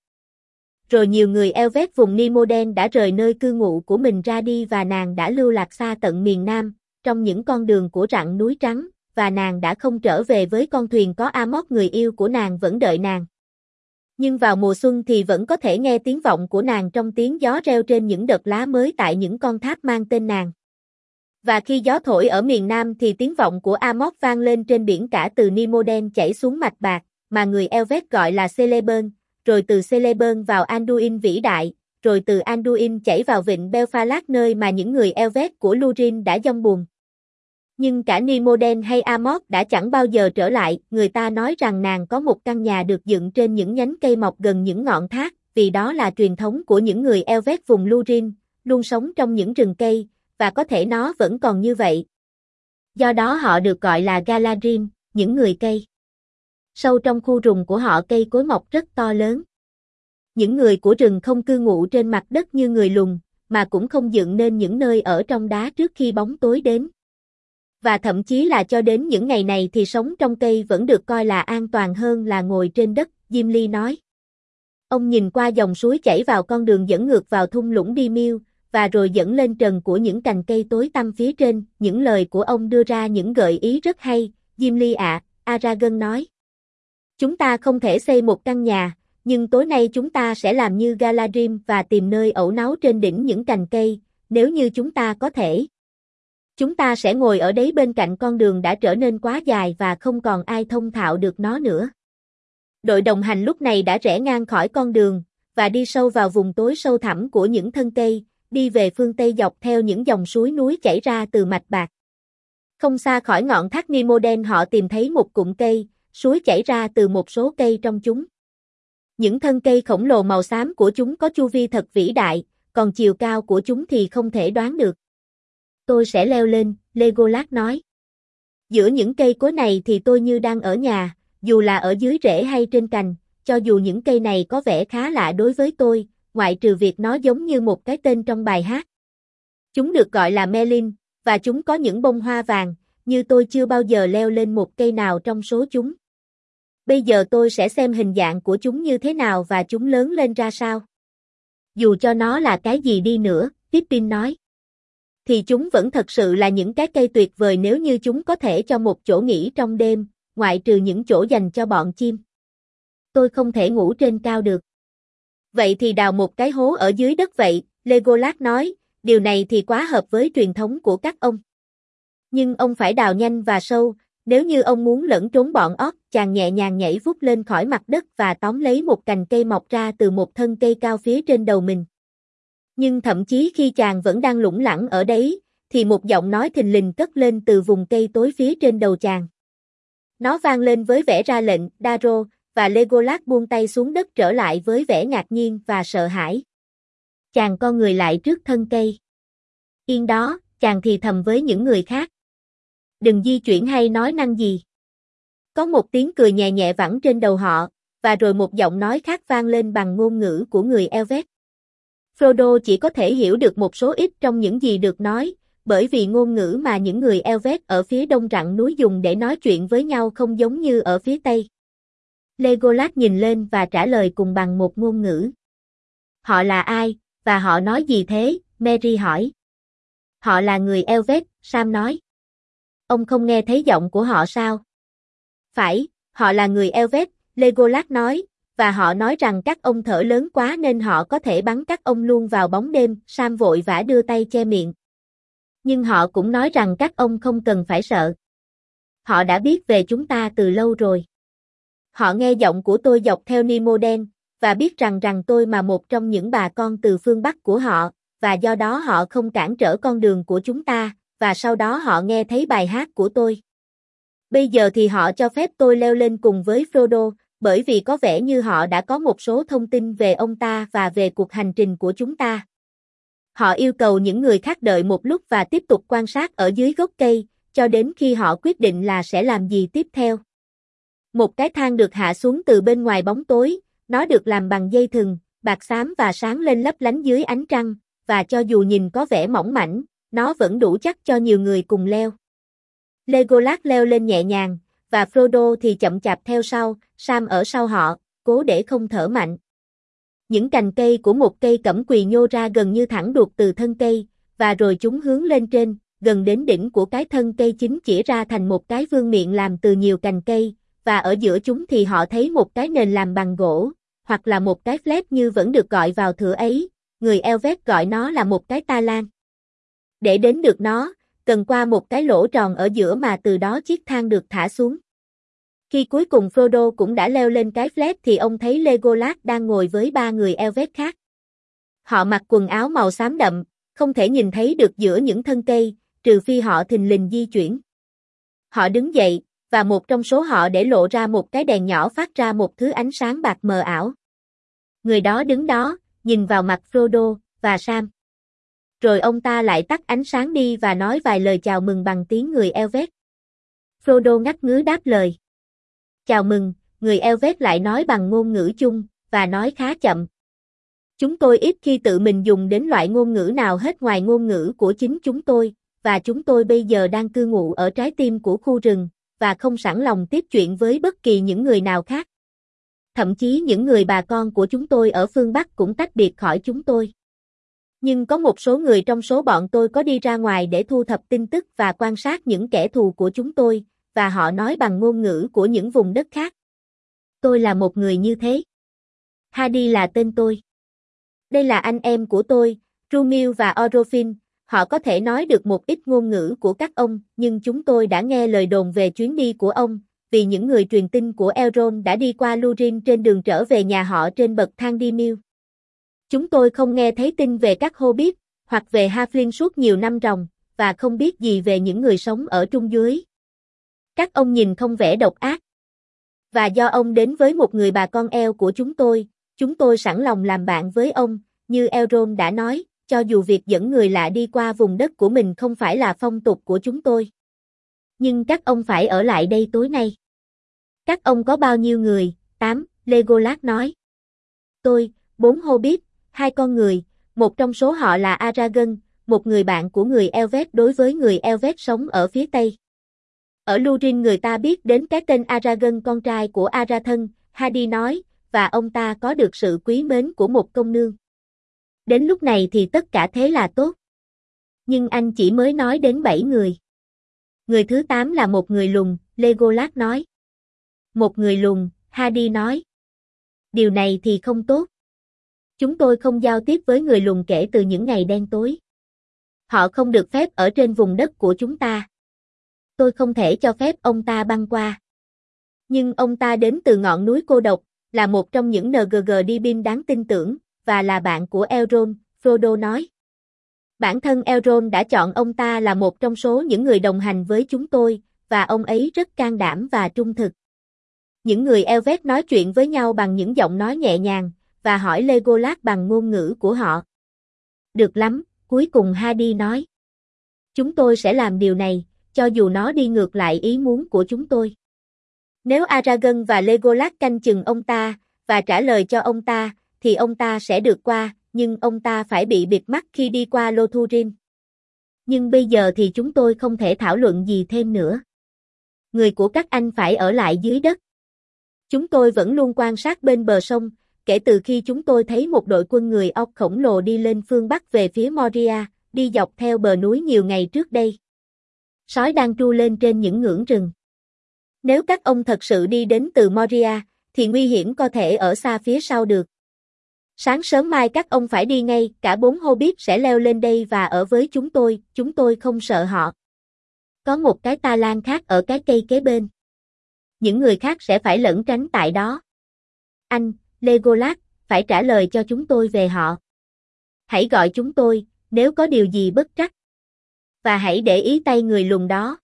Rồi nhiều người Elvet vùng Nimoden đã rời nơi cư ngụ của mình ra đi và nàng đã lưu lạc xa tận miền Nam, trong những con đường của rặng núi trắng, và nàng đã không trở về với con thuyền có Amok người yêu của nàng vẫn đợi nàng. Nhưng vào mùa xuân thì vẫn có thể nghe tiếng vọng của nàng trong tiếng gió reo trên những đợt lá mới tại những con tháp mang tên nàng. Và khi gió thổi ở miền Nam thì tiếng vọng của Amok vang lên trên biển cả từ Nimoden chảy xuống mạch bạc, mà người Elvet gọi là Celeburn, rồi từ Celeburn vào Anduin vĩ đại, rồi từ Anduin chảy vào vịnh Belfalag nơi mà những người Elvet của Lúrin đã dông buồn. Nhưng cả Nimoden hay Amok đã chẳng bao giờ trở lại, người ta nói rằng nàng có một căn nhà được dựng trên những nhánh cây mọc gần những ngọn thác, vì đó là truyền thống của những người Elvet vùng Lúrin, luôn sống trong những rừng cây, và có thể nó vẫn còn như vậy. Do đó họ được gọi là Galadrim, những người cây. Sâu trong khu rừng của họ cây cối mọc rất to lớn. Những người của rừng không cư ngụ trên mặt đất như người lùn, mà cũng không dựng nên những nơi ở trong đá trước khi bóng tối đến. Và thậm chí là cho đến những ngày này thì sống trong cây vẫn được coi là an toàn hơn là ngồi trên đất, Gimli nói. Ông nhìn qua dòng suối chảy vào con đường dẫn ngược vào thung lũng Đi Mill, và rồi dẫn lên trần của những cành cây tối tăm phía trên, những lời của ông đưa ra những gợi ý rất hay, Gimli ạ, Aragorn nói. Chúng ta không thể xây một căn nhà, nhưng tối nay chúng ta sẽ làm như Galadrim và tìm nơi ẩn náu trên đỉnh những cành cây, nếu như chúng ta có thể. Chúng ta sẽ ngồi ở đấy bên cạnh con đường đã trở nên quá dài và không còn ai thông thạo được nó nữa. Đội đồng hành lúc này đã rẽ ngang khỏi con đường, và đi sâu vào vùng tối sâu thẳm của những thân cây, đi về phương Tây dọc theo những dòng suối núi chảy ra từ mạch bạc. Không xa khỏi ngọn thác Nimoden họ tìm thấy một cụm cây, suối chảy ra từ một số cây trong chúng. Những thân cây khổng lồ màu xám của chúng có chu vi thật vĩ đại, còn chiều cao của chúng thì không thể đoán được. Tôi sẽ leo lên, Legolas nói. Giữa những cây cối này thì tôi như đang ở nhà, dù là ở dưới rễ hay trên cành, cho dù những cây này có vẻ khá lạ đối với tôi, ngoại trừ việc nó giống như một cái tên trong bài hát. Chúng được gọi là Merlin, và chúng có những bông hoa vàng, như tôi chưa bao giờ leo lên một cây nào trong số chúng. Bây giờ tôi sẽ xem hình dạng của chúng như thế nào và chúng lớn lên ra sao. Dù cho nó là cái gì đi nữa, Pippin nói. Thì chúng vẫn thật sự là những cái cây tuyệt vời nếu như chúng có thể cho một chỗ nghỉ trong đêm, ngoại trừ những chỗ dành cho bọn chim. Tôi không thể ngủ trên cao được. Vậy thì đào một cái hố ở dưới đất vậy, Legolas nói, điều này thì quá hợp với truyền thống của các ông. Nhưng ông phải đào nhanh và sâu, nếu như ông muốn lẫn trốn bọn orc, chàng nhẹ nhàng nhảy vút lên khỏi mặt đất và tóm lấy một cành cây mọc ra từ một thân cây cao phía trên đầu mình. Nhưng thậm chí khi chàng vẫn đang lủng lẳng ở đấy, thì một giọng nói thình lình cất lên từ vùng cây tối phía trên đầu chàng. Nó vang lên với vẻ ra lệnh, Daro, và Legolas buông tay xuống đất trở lại với vẻ ngạc nhiên và sợ hãi. Chàng co người lại trước thân cây. Yên đó, chàng thì thầm với những người khác. Đừng di chuyển hay nói năng gì. Có một tiếng cười nhẹ nhẹ vẳng trên đầu họ, và rồi một giọng nói khác vang lên bằng ngôn ngữ của người Elvet. Frodo chỉ có thể hiểu được một số ít trong những gì được nói, bởi vì ngôn ngữ mà những người Elvet ở phía đông rặng núi dùng để nói chuyện với nhau không giống như ở phía tây. Legolas nhìn lên và trả lời cùng bằng một ngôn ngữ. Họ là ai, và họ nói gì thế? Merry hỏi. Họ là người Elvet, Sam nói. Ông không nghe thấy giọng của họ sao? Phải, họ là người Elvet, Legolas nói, và họ nói rằng các ông thở lớn quá nên họ có thể bắn các ông luôn vào bóng đêm, Sam vội vã đưa tay che miệng. Nhưng họ cũng nói rằng các ông không cần phải sợ. Họ đã biết về chúng ta từ lâu rồi. Họ nghe giọng của tôi dọc theo Nimoden, và biết rằng tôi mà một trong những bà con từ phương Bắc của họ, và do đó họ không cản trở con đường của chúng ta, và sau đó họ nghe thấy bài hát của tôi. Bây giờ thì họ cho phép tôi leo lên cùng với Frodo, bởi vì có vẻ như họ đã có một số thông tin về ông ta và về cuộc hành trình của chúng ta. Họ yêu cầu những người khác đợi một lúc và tiếp tục quan sát ở dưới gốc cây, cho đến khi họ quyết định là sẽ làm gì tiếp theo. Một cái thang được hạ xuống từ bên ngoài bóng tối, nó được làm bằng dây thừng, bạc xám và sáng lên lấp lánh dưới ánh trăng, và cho dù nhìn có vẻ mỏng mảnh, nó vẫn đủ chắc cho nhiều người cùng leo. Legolas leo lên nhẹ nhàng, và Frodo thì chậm chạp theo sau, Sam ở sau họ, cố để không thở mạnh. Những cành cây của một cây cẩm quỳ nhô ra gần như thẳng đuột từ thân cây, và rồi chúng hướng lên trên, gần đến đỉnh của cái thân cây chính chỉ ra thành một cái vương miện làm từ nhiều cành cây, và ở giữa chúng thì họ thấy một cái nền làm bằng gỗ, hoặc là một cái flet như vẫn được gọi vào thửa ấy, người Elvet gọi nó là một cái ta lan. Để đến được nó, cần qua một cái lỗ tròn ở giữa mà từ đó chiếc thang được thả xuống. Khi cuối cùng Frodo cũng đã leo lên cái flet thì ông thấy Legolas đang ngồi với ba người Elvet khác. Họ mặc quần áo màu xám đậm, không thể nhìn thấy được giữa những thân cây, trừ phi họ thình lình di chuyển. Họ đứng dậy, và một trong số họ để lộ ra một cái đèn nhỏ phát ra một thứ ánh sáng bạc mờ ảo. Người đó đứng đó, nhìn vào mặt Frodo và Sam. Rồi ông ta lại tắt ánh sáng đi và nói vài lời chào mừng bằng tiếng người Elvet. Frodo ngắt ngứ đáp lời. Chào mừng, người Elvet lại nói bằng ngôn ngữ chung, và nói khá chậm. Chúng tôi ít khi tự mình dùng đến loại ngôn ngữ nào hết ngoài ngôn ngữ của chính chúng tôi, và chúng tôi bây giờ đang cư ngụ ở trái tim của khu rừng, và không sẵn lòng tiếp chuyện với bất kỳ những người nào khác. Thậm chí những người bà con của chúng tôi ở phương Bắc cũng tách biệt khỏi chúng tôi. Nhưng có một số người trong số bọn tôi có đi ra ngoài để thu thập tin tức và quan sát những kẻ thù của chúng tôi, và họ nói bằng ngôn ngữ của những vùng đất khác. Tôi là một người như thế. Hadi là tên tôi. Đây là anh em của tôi, Rumil và Orofin, họ có thể nói được một ít ngôn ngữ của các ông, nhưng chúng tôi đã nghe lời đồn về chuyến đi của ông, vì những người truyền tin của Elrond đã đi qua Lurin trên đường trở về nhà họ trên bậc thang đi Mill. Chúng tôi không nghe thấy tin về các Hobbit, hoặc về Halfling suốt nhiều năm ròng, và không biết gì về những người sống ở trung dưới. Các ông nhìn không vẻ độc ác. Và do ông đến với một người bà con eo của chúng tôi sẵn lòng làm bạn với ông, như Elrond đã nói, cho dù việc dẫn người lạ đi qua vùng đất của mình không phải là phong tục của chúng tôi. Nhưng các ông phải ở lại đây tối nay. Các ông có bao nhiêu người? 8, Legolas nói. Tôi, 4 Hobbit, 2 con người, một trong số họ là Aragorn, một người bạn của người Elvet đối với người Elvet sống ở phía Tây. Ở Lurin người ta biết đến cái tên Aragorn con trai của Arathon, Hadi nói, và ông ta có được sự quý mến của một công nương. Đến lúc này thì tất cả thế là tốt. Nhưng anh chỉ mới nói đến 7 người. Người thứ 8 là một người lùn, Legolas nói. Một người lùn, Hadi nói. Điều này thì không tốt. Chúng tôi không giao tiếp với người lùn kể từ những ngày đen tối. Họ không được phép ở trên vùng đất của chúng ta. Tôi không thể cho phép ông ta băng qua. Nhưng ông ta đến từ ngọn núi cô độc, là một trong những NGGDbin đáng tin tưởng, và là bạn của Elrond, Frodo nói. Bản thân Elrond đã chọn ông ta là một trong số những người đồng hành với chúng tôi, và ông ấy rất can đảm và trung thực. Những người Elvet nói chuyện với nhau bằng những giọng nói nhẹ nhàng, và hỏi Legolas bằng ngôn ngữ của họ. Được lắm, cuối cùng Hadi nói. Chúng tôi sẽ làm điều này, cho dù nó đi ngược lại ý muốn của chúng tôi. Nếu Aragorn và Legolas canh chừng ông ta, và trả lời cho ông ta, thì ông ta sẽ được qua, nhưng ông ta phải bị bịt mắt khi đi qua Lothurin. Nhưng bây giờ thì chúng tôi không thể thảo luận gì thêm nữa. Người của các anh phải ở lại dưới đất. Chúng tôi vẫn luôn quan sát bên bờ sông, kể từ khi chúng tôi thấy một đội quân người Orc khổng lồ đi lên phương Bắc về phía Moria, đi dọc theo bờ núi nhiều ngày trước đây. Sói đang tru lên trên những ngưỡng rừng. Nếu các ông thật sự đi đến từ Moria, thì nguy hiểm có thể ở xa phía sau được. Sáng sớm mai các ông phải đi ngay, cả 4 Hobbit sẽ leo lên đây và ở với chúng tôi không sợ họ. Có một cái ta lan khác ở cái cây kế bên. Những người khác sẽ phải lẩn tránh tại đó. Anh, Legolas, phải trả lời cho chúng tôi về họ. Hãy gọi chúng tôi, nếu có điều gì bất trắc. Và hãy để ý tay người lùn đó.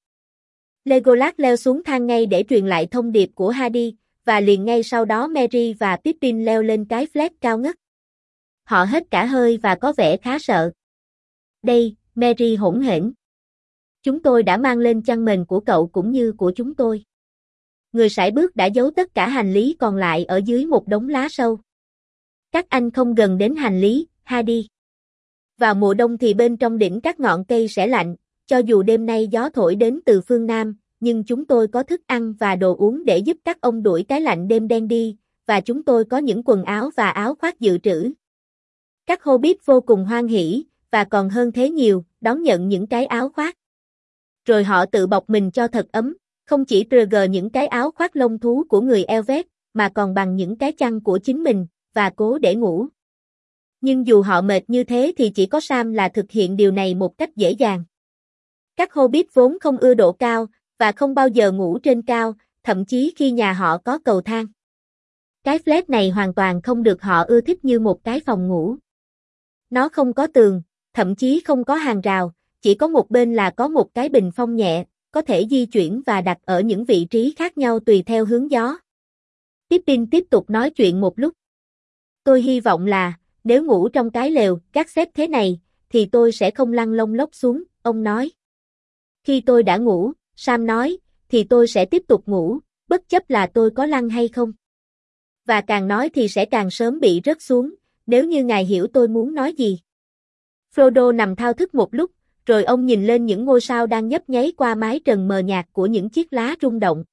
Legolas leo xuống thang ngay để truyền lại thông điệp của Hadi, và liền ngay sau đó Merry và Pippin leo lên cái flat cao ngất. Họ hết cả hơi và có vẻ khá sợ. Đây, Merry hỗn hển. Chúng tôi đã mang lên chăn mền của cậu cũng như của chúng tôi. Người sải bước đã giấu tất cả hành lý còn lại ở dưới một đống lá sâu. Các anh không gần đến hành lý, Hadi. Vào mùa đông thì bên trong đỉnh các ngọn cây sẽ lạnh, cho dù đêm nay gió thổi đến từ phương Nam, nhưng chúng tôi có thức ăn và đồ uống để giúp các ông đuổi cái lạnh đêm đen đi, và chúng tôi có những quần áo và áo khoác dự trữ. Các Hobbit vô cùng hoan hỉ, và còn hơn thế nhiều, đón nhận những cái áo khoác. Rồi họ tự bọc mình cho thật ấm, không chỉ trừ những cái áo khoác lông thú của người Elvet, mà còn bằng những cái chăn của chính mình, và cố để ngủ. Nhưng dù họ mệt như thế thì chỉ có Sam là thực hiện điều này một cách dễ dàng. Các Hobbit vốn không ưa độ cao, và không bao giờ ngủ trên cao, thậm chí khi nhà họ có cầu thang. Cái flat này hoàn toàn không được họ ưa thích như một cái phòng ngủ. Nó không có tường, thậm chí không có hàng rào, chỉ có một bên là có một cái bình phong nhẹ, có thể di chuyển và đặt ở những vị trí khác nhau tùy theo hướng gió. Pippin tiếp tục nói chuyện một lúc. Tôi hy vọng là, nếu ngủ trong cái lều, gác xếp thế này, thì tôi sẽ không lăn lông lốc xuống, ông nói. Khi tôi đã ngủ, Sam nói, thì tôi sẽ tiếp tục ngủ, bất chấp là tôi có lăn hay không. Và càng nói thì sẽ càng sớm bị rớt xuống, nếu như ngài hiểu tôi muốn nói gì. Frodo nằm thao thức một lúc, rồi ông nhìn lên những ngôi sao đang nhấp nháy qua mái trần mờ nhạt của những chiếc lá rung động.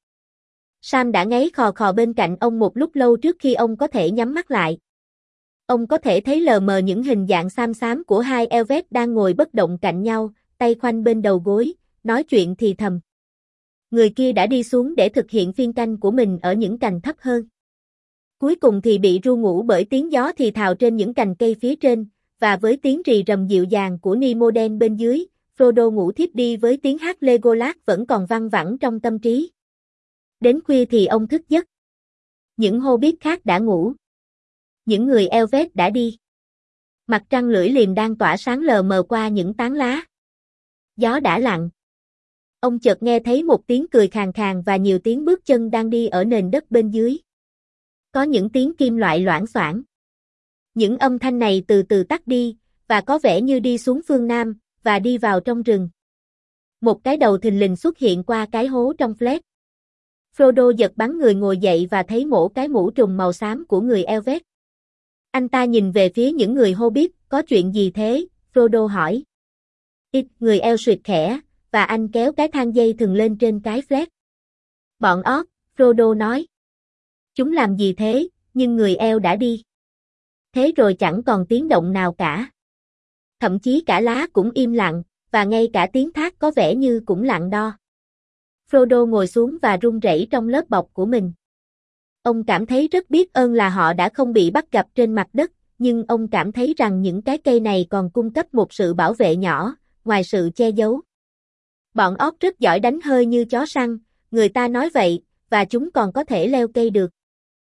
Sam đã ngáy khò khò bên cạnh ông một lúc lâu trước khi ông có thể nhắm mắt lại. Ông có thể thấy lờ mờ những hình dạng xám xám của hai Elvet đang ngồi bất động cạnh nhau, tay khoanh bên đầu gối, nói chuyện thì thầm. Người kia đã đi xuống để thực hiện phiên canh của mình ở những cành thấp hơn. Cuối cùng thì bị ru ngủ bởi tiếng gió thì thào trên những cành cây phía trên, và với tiếng rì rầm dịu dàng của Nimoden bên dưới, Frodo ngủ thiếp đi với tiếng hát Legolas vẫn còn văng vẳng trong tâm trí. Đến khuya thì ông thức giấc. Những Hobbit khác đã ngủ. Những người Elvet đã đi. Mặt trăng lưỡi liềm đang tỏa sáng lờ mờ qua những tán lá. Gió đã lặng. Ông chợt nghe thấy một tiếng cười khàn khàn và nhiều tiếng bước chân đang đi ở nền đất bên dưới. Có những tiếng kim loại loảng xoảng. Những âm thanh này từ từ tắt đi, và có vẻ như đi xuống phương Nam, và đi vào trong rừng. Một cái đầu thình lình xuất hiện qua cái hố trong Flét. Frodo giật bắn người ngồi dậy và thấy mổ cái mũ trùm màu xám của người Elvet. Anh ta nhìn về phía những người Hobbit, có chuyện gì thế? Frodo hỏi. Ít, người eo suyệt khẽ, và anh kéo cái thang dây thừng lên trên cái Flét. Bọn Orc, Frodo nói. Chúng làm gì thế, nhưng người eo đã đi. Thế rồi chẳng còn tiếng động nào cả. Thậm chí cả lá cũng im lặng, và ngay cả tiếng thác có vẻ như cũng lặng đo. Frodo ngồi xuống và run rẩy trong lớp bọc của mình. Ông cảm thấy rất biết ơn là họ đã không bị bắt gặp trên mặt đất, nhưng ông cảm thấy rằng những cái cây này còn cung cấp một sự bảo vệ nhỏ, ngoài sự che giấu. Bọn óc rất giỏi đánh hơi như chó săn, người ta nói vậy, và chúng còn có thể leo cây được.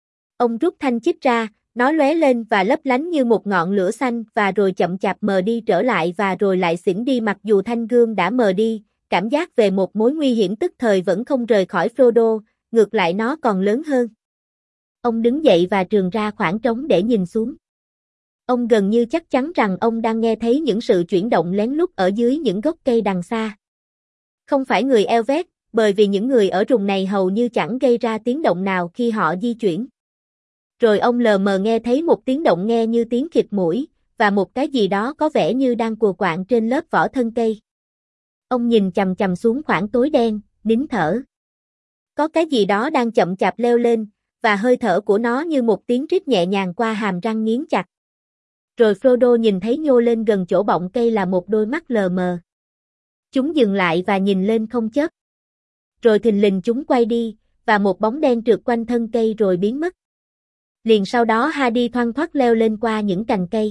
Ông rút thanh chích ra, nó lóe lên và lấp lánh như một ngọn lửa xanh và rồi chậm chạp mờ đi trở lại và rồi lại xỉn đi mặc dù thanh gương đã mờ đi, cảm giác về một mối nguy hiểm tức thời vẫn không rời khỏi Frodo, ngược lại nó còn lớn hơn. Ông đứng dậy và trườn ra khoảng trống để nhìn xuống. Ông gần như chắc chắn rằng ông đang nghe thấy những sự chuyển động lén lút ở dưới những gốc cây đằng xa. Không phải người Elvet, bởi vì những người ở rừng này hầu như chẳng gây ra tiếng động nào khi họ di chuyển. Rồi ông lờ mờ nghe thấy một tiếng động nghe như tiếng khịt mũi, và một cái gì đó có vẻ như đang cùa quạng trên lớp vỏ thân cây. Ông nhìn chằm chằm xuống khoảng tối đen, nín thở. Có cái gì đó đang chậm chạp leo lên, và hơi thở của nó như một tiếng rít nhẹ nhàng qua hàm răng nghiến chặt. Rồi Frodo nhìn thấy nhô lên gần chỗ bọng cây là một đôi mắt lờ mờ. Chúng dừng lại và nhìn lên không chớp. Rồi thình lình chúng quay đi, và một bóng đen trượt quanh thân cây rồi biến mất. Liền sau đó Hardy thoăn thoắt leo lên qua những cành cây.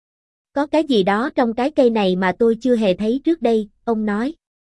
Có cái gì đó trong cái cây này mà tôi chưa hề thấy trước đây, ông nói.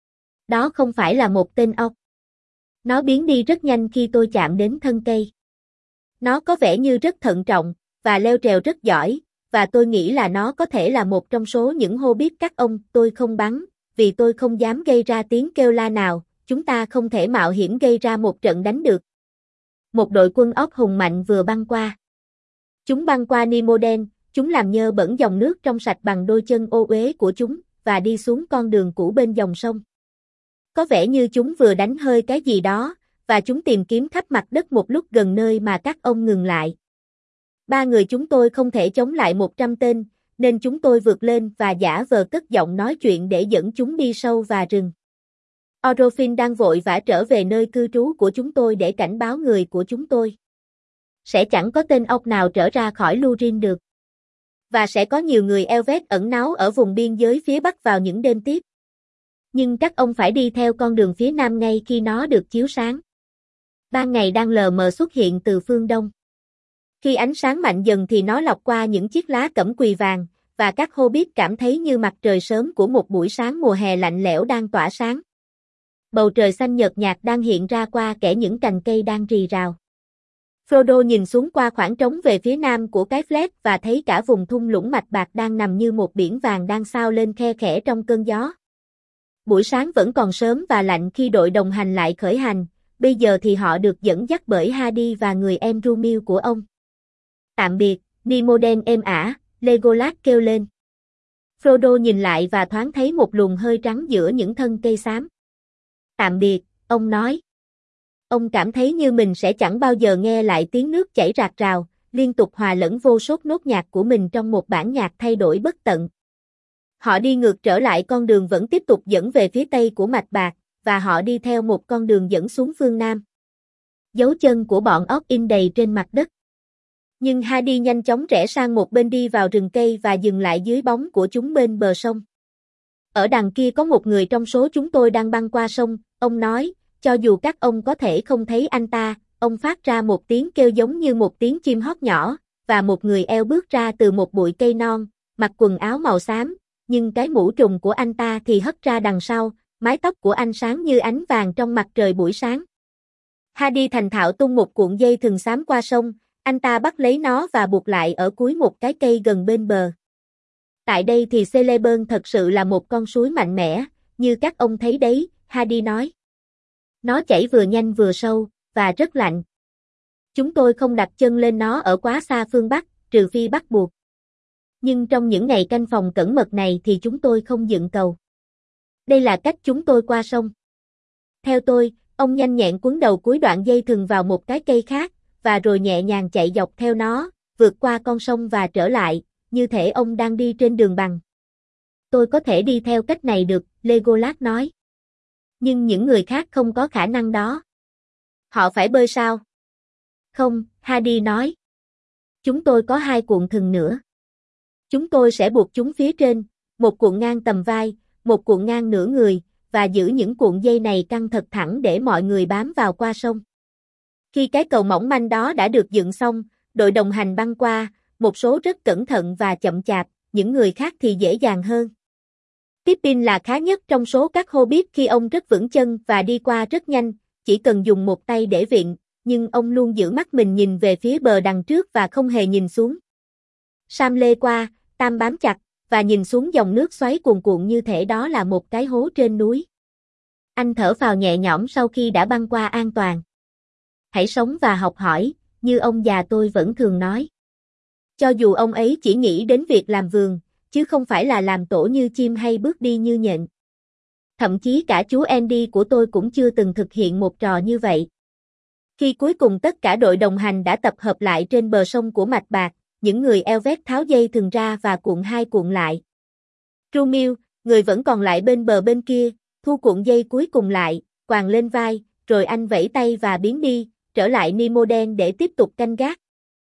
Đó không phải là một tên ốc. Nó biến đi rất nhanh khi tôi chạm đến thân cây. Nó có vẻ như rất thận trọng, và leo trèo rất giỏi, và tôi nghĩ là nó có thể là một trong số những Hobbit các ông. Tôi không bắn, vì tôi không dám gây ra tiếng kêu la nào, chúng ta không thể mạo hiểm gây ra một trận đánh được. Một đội quân ốc hùng mạnh vừa băng qua. Chúng băng qua Nimoden, chúng làm nhơ bẩn dòng nước trong sạch bằng đôi chân ô uế của chúng, và đi xuống con đường cũ bên dòng sông. Có vẻ như chúng vừa đánh hơi cái gì đó, và chúng tìm kiếm khắp mặt đất một lúc gần nơi mà các ông ngừng lại. Ba người chúng tôi không thể chống lại 100 tên, nên chúng tôi vượt lên và giả vờ cất giọng nói chuyện để dẫn chúng đi sâu vào rừng. Orofin đang vội vã trở về nơi cư trú của chúng tôi để cảnh báo người của chúng tôi. Sẽ chẳng có tên ốc nào trở ra khỏi Lúrin được. Và sẽ có nhiều người Elvet ẩn náu ở vùng biên giới phía bắc vào những đêm tiếp. Nhưng các ông phải đi theo con đường phía nam ngay khi nó được chiếu sáng. Ban ngày đang lờ mờ xuất hiện từ phương đông. Khi ánh sáng mạnh dần thì nó lọc qua những chiếc lá cẩm quỳ vàng, và các Hobbit cảm thấy như mặt trời sớm của một buổi sáng mùa hè lạnh lẽo đang tỏa sáng. Bầu trời xanh nhợt nhạt đang hiện ra qua kẽ những cành cây đang rì rào. Frodo nhìn xuống qua khoảng trống về phía nam của cái Flét và thấy cả vùng thung lũng mạch bạc đang nằm như một biển vàng đang sao lên khe khẽ trong cơn gió. Buổi sáng vẫn còn sớm và lạnh khi đội đồng hành lại khởi hành, bây giờ thì họ được dẫn dắt bởi Hardy và người em Rumil của ông. Tạm biệt, Nimoden êm ả, Legolas kêu lên. Frodo nhìn lại và thoáng thấy một luồng hơi trắng giữa những thân cây xám. Tạm biệt, ông nói. Ông cảm thấy như mình sẽ chẳng bao giờ nghe lại tiếng nước chảy rạc rào, liên tục hòa lẫn vô số nốt nhạc của mình trong một bản nhạc thay đổi bất tận. Họ đi ngược trở lại con đường vẫn tiếp tục dẫn về phía tây của mạch bạc, và họ đi theo một con đường dẫn xuống phương nam. Dấu chân của bọn óc in đầy trên mặt đất. Nhưng Hadi nhanh chóng rẽ sang một bên đi vào rừng cây và dừng lại dưới bóng của chúng bên bờ sông. Ở đằng kia có một người trong số chúng tôi đang băng qua sông, ông nói, cho dù các ông có thể không thấy anh ta, ông phát ra một tiếng kêu giống như một tiếng chim hót nhỏ, và một người eo bước ra từ một bụi cây non, mặc quần áo màu xám, nhưng cái mũ trùm của anh ta thì hất ra đằng sau, mái tóc của anh sáng như ánh vàng trong mặt trời buổi sáng. Hadi thành thạo tung một cuộn dây thừng xám qua sông, anh ta bắt lấy nó và buộc lại ở cuối một cái cây gần bên bờ. Tại đây thì Celeburn thật sự là một con suối mạnh mẽ, như các ông thấy đấy, Hadi nói. Nó chảy vừa nhanh vừa sâu, và rất lạnh. Chúng tôi không đặt chân lên nó ở quá xa phương Bắc, trừ phi bắt buộc. Nhưng trong những ngày canh phòng cẩn mật này thì chúng tôi không dựng cầu. Đây là cách chúng tôi qua sông. Theo tôi, ông nhanh nhẹn quấn đầu cuối đoạn dây thừng vào một cái cây khác, và rồi nhẹ nhàng chạy dọc theo nó, vượt qua con sông và trở lại, như thể ông đang đi trên đường bằng. Tôi có thể đi theo cách này được, Legolas nói. Nhưng những người khác không có khả năng đó. Họ phải bơi sao? Không, Hadi nói. Chúng tôi có 2 cuộn thừng nữa. Chúng tôi sẽ buộc chúng phía trên, một cuộn ngang tầm vai, một cuộn ngang nửa người, và giữ những cuộn dây này căng thật thẳng để mọi người bám vào qua sông. Khi cái cầu mỏng manh đó đã được dựng xong, đội đồng hành băng qua, một số rất cẩn thận và chậm chạp, những người khác thì dễ dàng hơn. Pippin là khá nhất trong số các Hobbit khi ông rất vững chân và đi qua rất nhanh, chỉ cần dùng một tay để vịn, nhưng ông luôn giữ mắt mình nhìn về phía bờ đằng trước và không hề nhìn xuống. Sam lê qua, Tam bám chặt, và nhìn xuống dòng nước xoáy cuồn cuộn như thể đó là một cái hố trên núi. Anh thở phào nhẹ nhõm sau khi đã băng qua an toàn. Hãy sống và học hỏi, như ông già tôi vẫn thường nói. Cho dù ông ấy chỉ nghĩ đến việc làm vườn, chứ không phải là làm tổ như chim hay bước đi như nhện. Thậm chí cả chú Andy của tôi cũng chưa từng thực hiện một trò như vậy. Khi cuối cùng tất cả đội đồng hành đã tập hợp lại trên bờ sông của mạch bạc, những người Elvet tháo dây thừng ra và cuộn 2 cuộn lại. Trumil, người vẫn còn lại bên bờ bên kia, thu cuộn dây cuối cùng lại, quàng lên vai, rồi anh vẫy tay và biến đi, trở lại Nimoden để tiếp tục canh gác.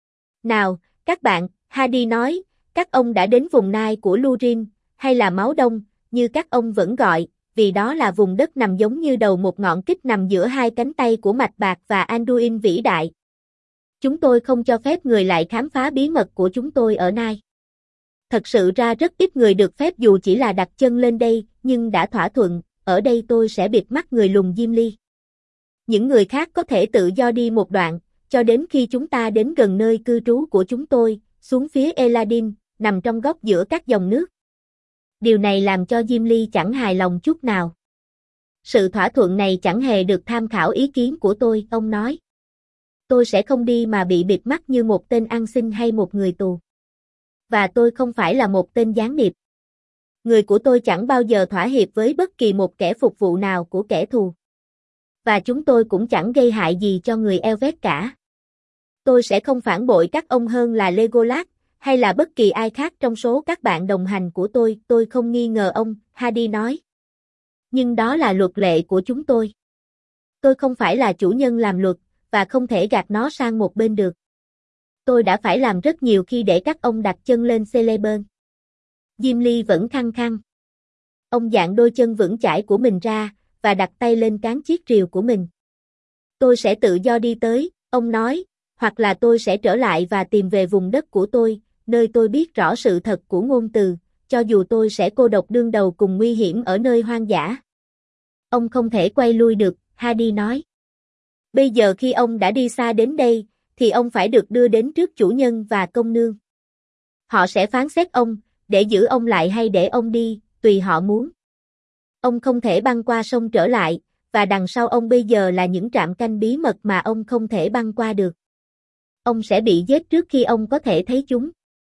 Nào, các bạn, Hadi nói, các ông đã đến vùng nai của Lurin, hay là Máu Đông, như các ông vẫn gọi, vì đó là vùng đất nằm giống như đầu một ngọn kích nằm giữa 2 cánh tay của mạch bạc và Anduin vĩ đại. Chúng tôi không cho phép người lại khám phá bí mật của chúng tôi ở Nai. Thật sự ra rất ít người được phép dù chỉ là đặt chân lên đây, nhưng đã thỏa thuận, ở đây tôi sẽ bịt mắt người lùn Gimli. Những người khác có thể tự do đi một đoạn, cho đến khi chúng ta đến gần nơi cư trú của chúng tôi, xuống phía Eladin, nằm trong góc giữa các dòng nước. Điều này làm cho Gimli chẳng hài lòng chút nào. Sự thỏa thuận này chẳng hề được tham khảo ý kiến của tôi, ông nói. Tôi sẽ không đi mà bị bịt mắt như một tên ăn xin hay một người tù. Và tôi không phải là một tên gián điệp. Người của tôi chẳng bao giờ thỏa hiệp với bất kỳ một kẻ phục vụ nào của kẻ thù. Và chúng tôi cũng chẳng gây hại gì cho người Elvet cả. Tôi sẽ không phản bội các ông hơn là Legolas, hay là bất kỳ ai khác trong số các bạn đồng hành của tôi không nghi ngờ ông, Hadi nói. Nhưng đó là luật lệ của chúng tôi. Tôi không phải là chủ nhân làm luật, và không thể gạt nó sang một bên được. Tôi đã phải làm rất nhiều khi để các ông đặt chân lên Celeburn. Gimli vẫn khăng khăng. Ông dạn đôi chân vững chãi của mình ra, và đặt tay lên cán chiếc rìu của mình. Tôi sẽ tự do đi tới, ông nói, hoặc là tôi sẽ trở lại và tìm về vùng đất của tôi, nơi tôi biết rõ sự thật của ngôn từ, cho dù tôi sẽ cô độc đương đầu cùng nguy hiểm ở nơi hoang dã. Ông không thể quay lui được, Hadi nói. Bây giờ khi ông đã đi xa đến đây, thì ông phải được đưa đến trước chủ nhân và công nương. Họ sẽ phán xét ông, để giữ ông lại hay để ông đi, tùy họ muốn. Ông không thể băng qua sông trở lại, và đằng sau ông bây giờ là những trạm canh bí mật mà ông không thể băng qua được. Ông sẽ bị giết trước khi ông có thể thấy chúng.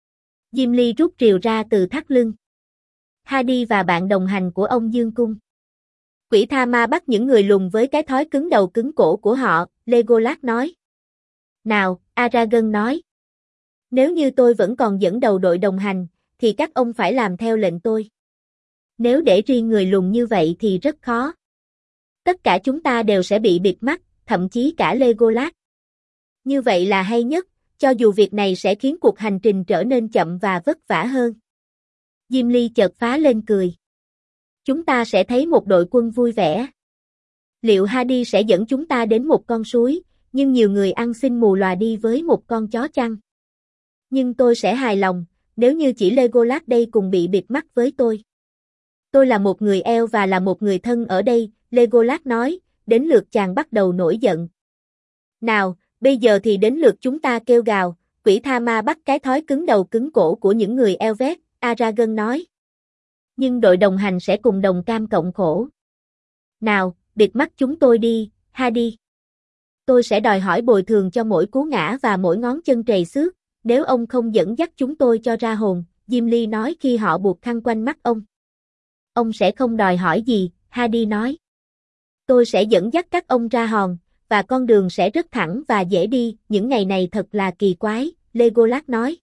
Gimli rút rìu ra từ thắt lưng. Hadi và bạn đồng hành của ông dương cung. Quỷ tha ma bắt những người lùn với cái thói cứng đầu cứng cổ của họ, Legolas nói. Nào, Aragorn nói. Nếu như tôi vẫn còn dẫn đầu đội đồng hành, thì các ông phải làm theo lệnh tôi. Nếu để riêng người lùn như vậy thì rất khó. Tất cả chúng ta đều sẽ bị bịt mắt, thậm chí cả Legolas. Như vậy là hay nhất, cho dù việc này sẽ khiến cuộc hành trình trở nên chậm và vất vả hơn. Gimli chợt phá lên cười. Chúng ta sẽ thấy một đội quân vui vẻ. Liệu Hadi sẽ dẫn chúng ta đến một con suối, nhưng nhiều người ăn xin mù lòa đi với một con chó chăng? Nhưng tôi sẽ hài lòng, nếu như chỉ Legolas đây cùng bị bịt mắt với tôi. Tôi là một người eo và là một người thân ở đây, Legolas nói, đến lượt chàng bắt đầu nổi giận. Nào, bây giờ thì đến lượt chúng ta kêu gào, quỷ tha ma bắt cái thói cứng đầu cứng cổ của những người Elvet, Aragorn nói. Nhưng đội đồng hành sẽ cùng đồng cam cộng khổ. Nào, bịt mắt chúng tôi đi, Hadi. Tôi sẽ đòi hỏi bồi thường cho mỗi cú ngã và mỗi ngón chân trầy xước, nếu ông không dẫn dắt chúng tôi cho ra hồn, Gimli nói khi họ buộc khăn quanh mắt ông. Ông sẽ không đòi hỏi gì, Hadi nói. Tôi sẽ dẫn dắt các ông ra hòn, và con đường sẽ rất thẳng và dễ đi, những ngày này thật là kỳ quái, Legolas nói.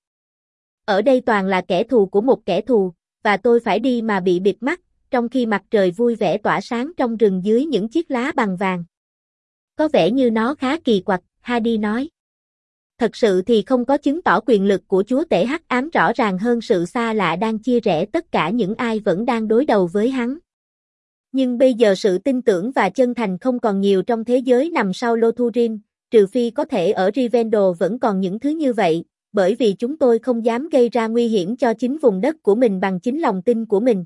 Ở đây toàn là kẻ thù của một kẻ thù, và tôi phải đi mà bị bịt mắt, trong khi mặt trời vui vẻ tỏa sáng trong rừng dưới những chiếc lá bằng vàng. Có vẻ như nó khá kỳ quặc, Hadi nói. Thật sự thì không có chứng tỏ quyền lực của chúa tể hắc ám rõ ràng hơn sự xa lạ đang chia rẽ tất cả những ai vẫn đang đối đầu với hắn. Nhưng bây giờ sự tin tưởng và chân thành không còn nhiều trong thế giới nằm sau Lothurin, trừ phi có thể ở Rivendell vẫn còn những thứ như vậy, bởi vì chúng tôi không dám gây ra nguy hiểm cho chính vùng đất của mình bằng chính lòng tin của mình.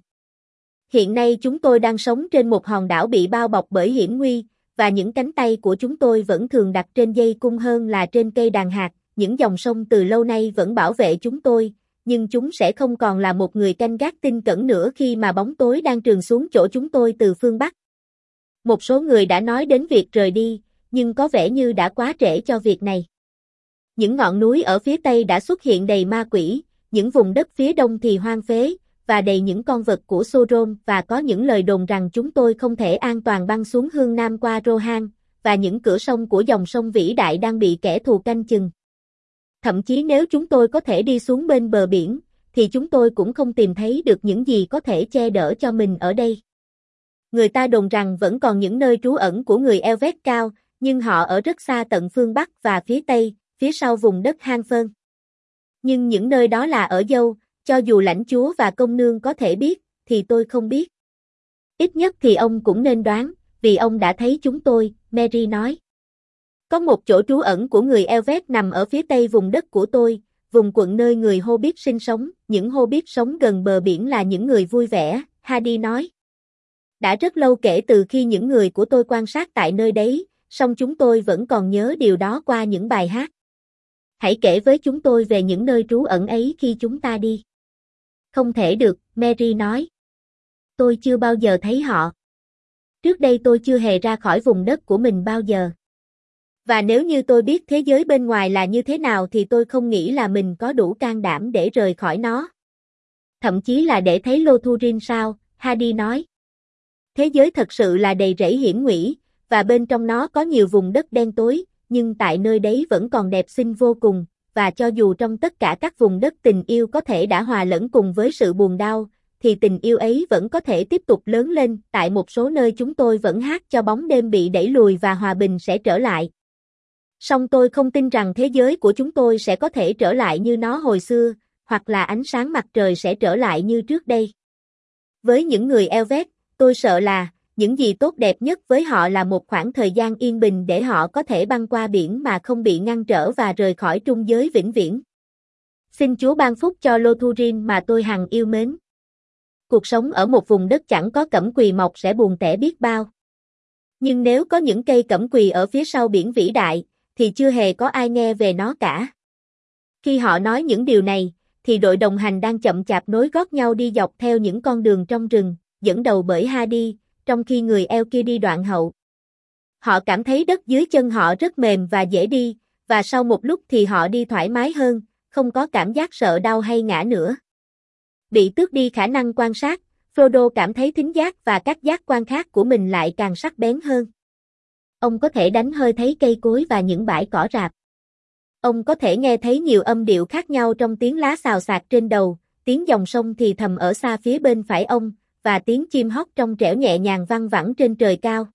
Hiện nay chúng tôi đang sống trên một hòn đảo bị bao bọc bởi hiểm nguy, và những cánh tay của chúng tôi vẫn thường đặt trên dây cung hơn là trên cây đàn hạt, những dòng sông từ lâu nay vẫn bảo vệ chúng tôi, nhưng chúng sẽ không còn là một người canh gác tin cẩn nữa khi mà bóng tối đang trườn xuống chỗ chúng tôi từ phương Bắc. Một số người đã nói đến việc rời đi, nhưng có vẻ như đã quá trễ cho việc này. Những ngọn núi ở phía Tây đã xuất hiện đầy ma quỷ, những vùng đất phía Đông thì hoang phế, và đầy những con vật của Sauron, và có những lời đồn rằng chúng tôi không thể an toàn băng xuống hướng Nam qua Rohan, và những cửa sông của dòng sông vĩ đại đang bị kẻ thù canh chừng. Thậm chí nếu chúng tôi có thể đi xuống bên bờ biển, thì chúng tôi cũng không tìm thấy được những gì có thể che đỡ cho mình ở đây. Người ta đồn rằng vẫn còn những nơi trú ẩn của người Elvet cao, nhưng họ ở rất xa tận phương Bắc và phía Tây, phía sau vùng đất hang phơn. Nhưng những nơi đó là ở dâu, cho dù lãnh chúa và công nương có thể biết, thì tôi không biết. Ít nhất thì ông cũng nên đoán, vì ông đã thấy chúng tôi, Merry nói. Có một chỗ trú ẩn của người Elvet nằm ở phía tây vùng đất của tôi, vùng quận nơi người Hobbit sinh sống, những Hobbit sống gần bờ biển là những người vui vẻ, Hadi nói. Đã rất lâu kể từ khi những người của tôi quan sát tại nơi đấy, song chúng tôi vẫn còn nhớ điều đó qua những bài hát. Hãy kể với chúng tôi về những nơi trú ẩn ấy khi chúng ta đi. Không thể được, Merry nói. Tôi chưa bao giờ thấy họ. Trước đây tôi chưa hề ra khỏi vùng đất của mình bao giờ. Và nếu như tôi biết thế giới bên ngoài là như thế nào thì tôi không nghĩ là mình có đủ can đảm để rời khỏi nó. Thậm chí là để thấy Lothurin sao, Hadi nói. Thế giới thật sự là đầy rẫy hiểm nguy, và bên trong nó có nhiều vùng đất đen tối, nhưng tại nơi đấy vẫn còn đẹp xinh vô cùng, và cho dù trong tất cả các vùng đất tình yêu có thể đã hòa lẫn cùng với sự buồn đau, thì tình yêu ấy vẫn có thể tiếp tục lớn lên, tại một số nơi chúng tôi vẫn hát cho bóng đêm bị đẩy lùi và hòa bình sẽ trở lại. Song tôi không tin rằng thế giới của chúng tôi sẽ có thể trở lại như nó hồi xưa, hoặc là ánh sáng mặt trời sẽ trở lại như trước đây. Với những người Elvet, tôi sợ là, những gì tốt đẹp nhất với họ là một khoảng thời gian yên bình để họ có thể băng qua biển mà không bị ngăn trở và rời khỏi trung giới vĩnh viễn. Xin Chúa ban phúc cho Lothurin mà tôi hằng yêu mến. Cuộc sống ở một vùng đất chẳng có cẩm quỳ mọc sẽ buồn tẻ biết bao. Nhưng nếu có những cây cẩm quỳ ở phía sau biển vĩ đại, thì chưa hề có ai nghe về nó cả. Khi họ nói những điều này, thì đội đồng hành đang chậm chạp nối gót nhau đi dọc theo những con đường trong rừng, dẫn đầu bởi Hadi, trong khi người eo kia đi đoạn hậu. Họ cảm thấy đất dưới chân họ rất mềm và dễ đi, và sau một lúc thì họ đi thoải mái hơn, không có cảm giác sợ đau hay ngã nữa. Bị tước đi khả năng quan sát, Frodo cảm thấy thính giác và các giác quan khác của mình lại càng sắc bén hơn. Ông có thể đánh hơi thấy cây cối và những bãi cỏ rạp. Ông có thể nghe thấy nhiều âm điệu khác nhau trong tiếng lá xào xạc trên đầu, tiếng dòng sông thì thầm ở xa phía bên phải ông, và tiếng chim hót trong trẻo nhẹ nhàng văng vẳng trên trời cao.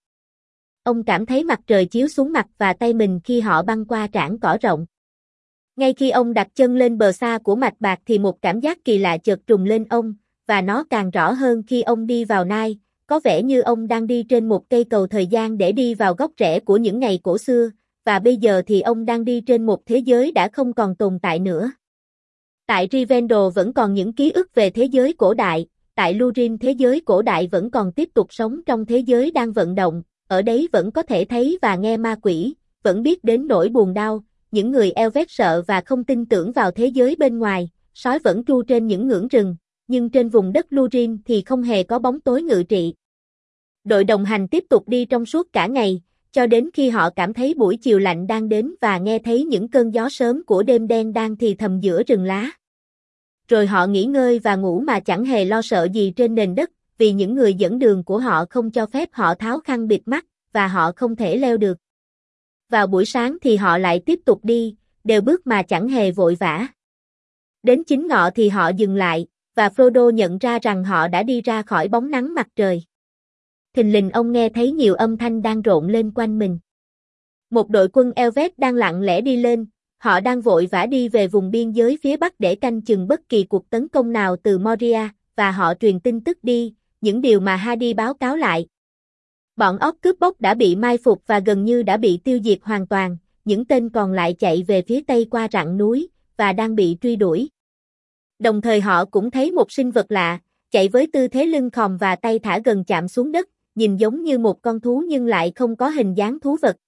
Ông cảm thấy mặt trời chiếu xuống mặt và tay mình khi họ băng qua trảng cỏ rộng. Ngay khi ông đặt chân lên bờ xa của mạch bạc thì một cảm giác kỳ lạ chợt trùng lên ông, và nó càng rõ hơn khi ông đi vào Nile, có vẻ như ông đang đi trên một cây cầu thời gian để đi vào góc rẽ của những ngày cổ xưa, và bây giờ thì ông đang đi trên một thế giới đã không còn tồn tại nữa. Tại Rivendell vẫn còn những ký ức về thế giới cổ đại, tại Lúrin thế giới cổ đại vẫn còn tiếp tục sống trong thế giới đang vận động, ở đấy vẫn có thể thấy và nghe ma quỷ, vẫn biết đến nỗi buồn đau, những người Elvet sợ và không tin tưởng vào thế giới bên ngoài, sói vẫn tru trên những ngưỡng rừng, nhưng trên vùng đất Lúrin thì không hề có bóng tối ngự trị. Đội đồng hành tiếp tục đi trong suốt cả ngày, cho đến khi họ cảm thấy buổi chiều lạnh đang đến và nghe thấy những cơn gió sớm của đêm đen đang thì thầm giữa rừng lá. Rồi họ nghỉ ngơi và ngủ mà chẳng hề lo sợ gì trên nền đất, vì những người dẫn đường của họ không cho phép họ tháo khăn bịt mắt, và họ không thể leo được. Vào buổi sáng thì họ lại tiếp tục đi, đều bước mà chẳng hề vội vã. Đến chính ngọ thì họ dừng lại, và Frodo nhận ra rằng họ đã đi ra khỏi bóng nắng mặt trời. Thình lình ông nghe thấy nhiều âm thanh đang rộn lên quanh mình. Một đội quân Elvet đang lặng lẽ đi lên, họ đang vội vã đi về vùng biên giới phía bắc để canh chừng bất kỳ cuộc tấn công nào từ Moria, và họ truyền tin tức đi, những điều mà Hadi báo cáo lại. Bọn óc cướp bóc đã bị mai phục và gần như đã bị tiêu diệt hoàn toàn, những tên còn lại chạy về phía tây qua rặng núi, và đang bị truy đuổi. Đồng thời họ cũng thấy một sinh vật lạ, chạy với tư thế lưng khòm và tay thả gần chạm xuống đất, nhìn giống như một con thú nhưng lại không có hình dáng thú vật.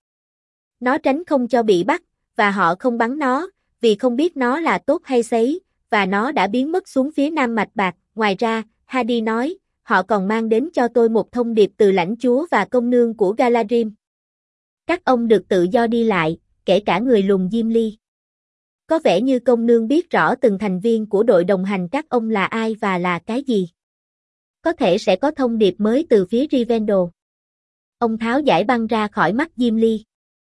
Nó tránh không cho bị bắt, và họ không bắn nó, vì không biết nó là tốt hay xấu, và nó đã biến mất xuống phía nam mạch bạc. Ngoài ra, Hadi nói, họ còn mang đến cho tôi một thông điệp từ lãnh chúa và công nương của Galadrim. Các ông được tự do đi lại, kể cả người lùn Gimli. Có vẻ như công nương biết rõ từng thành viên của đội đồng hành các ông là ai và là cái gì. Có thể sẽ có thông điệp mới từ phía Rivendell. Ông tháo dải băng ra khỏi mắt Gimli.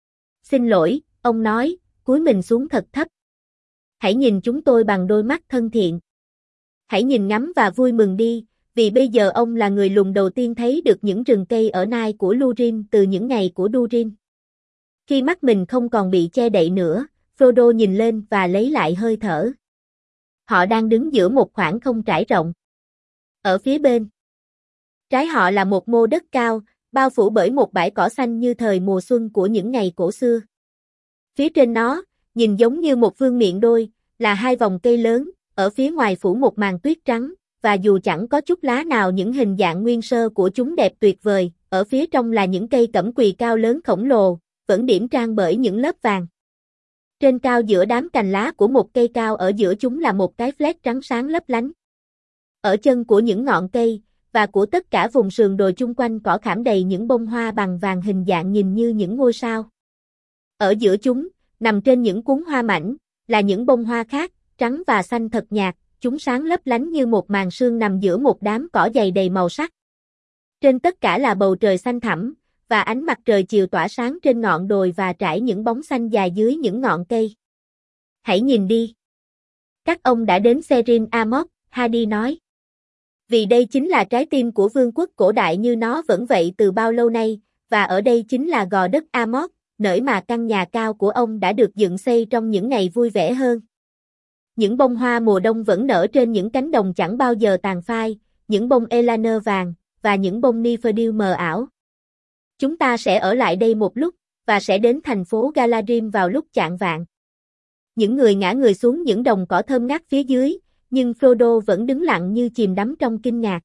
Xin lỗi, ông nói, cúi mình xuống thật thấp. Hãy nhìn chúng tôi bằng đôi mắt thân thiện. Hãy nhìn ngắm và vui mừng đi, vì bây giờ ông là người lùn đầu tiên thấy được những rừng cây ở Nile của Lúrin từ những ngày của Durin. Khi mắt mình không còn bị che đậy nữa, Frodo nhìn lên và lấy lại hơi thở. Họ đang đứng giữa một khoảng không trải rộng. Ở phía bên trái họ là một mô đất cao, bao phủ bởi một bãi cỏ xanh như thời mùa xuân của những ngày cổ xưa. Phía trên nó, nhìn giống như một vương miện đôi, là hai vòng cây lớn, ở phía ngoài phủ một màn tuyết trắng, và dù chẳng có chút lá nào những hình dạng nguyên sơ của chúng đẹp tuyệt vời, ở phía trong là những cây cẩm quỳ cao lớn khổng lồ, vẫn điểm trang bởi những lớp vàng. Trên cao giữa đám cành lá của một cây cao ở giữa chúng là một cái fleck trắng sáng lấp lánh. Ở chân của những ngọn cây, và của tất cả vùng sườn đồi chung quanh cỏ khảm đầy những bông hoa bằng vàng hình dạng nhìn như những ngôi sao. Ở giữa chúng, nằm trên những cuốn hoa mảnh, là những bông hoa khác, trắng và xanh thật nhạt, chúng sáng lấp lánh như một màn sương nằm giữa một đám cỏ dày đầy màu sắc. Trên tất cả là bầu trời xanh thẳm, và ánh mặt trời chiều tỏa sáng trên ngọn đồi và trải những bóng xanh dài dưới những ngọn cây. Hãy nhìn đi. Các ông đã đến Serin Amok, Hadi nói. Vì đây chính là trái tim của vương quốc cổ đại như nó vẫn vậy từ bao lâu nay, và ở đây chính là gò đất Amok, nơi mà căn nhà cao của ông đã được dựng xây trong những ngày vui vẻ hơn. Những bông hoa mùa đông vẫn nở trên những cánh đồng chẳng bao giờ tàn phai, những bông Elanir vàng, và những bông Nifferdil mờ ảo. Chúng ta sẽ ở lại đây một lúc, và sẽ đến thành phố Galadrim vào lúc chạng vạng. Những người ngã người xuống những đồng cỏ thơm ngát phía dưới, nhưng Frodo vẫn đứng lặng như chìm đắm trong kinh ngạc.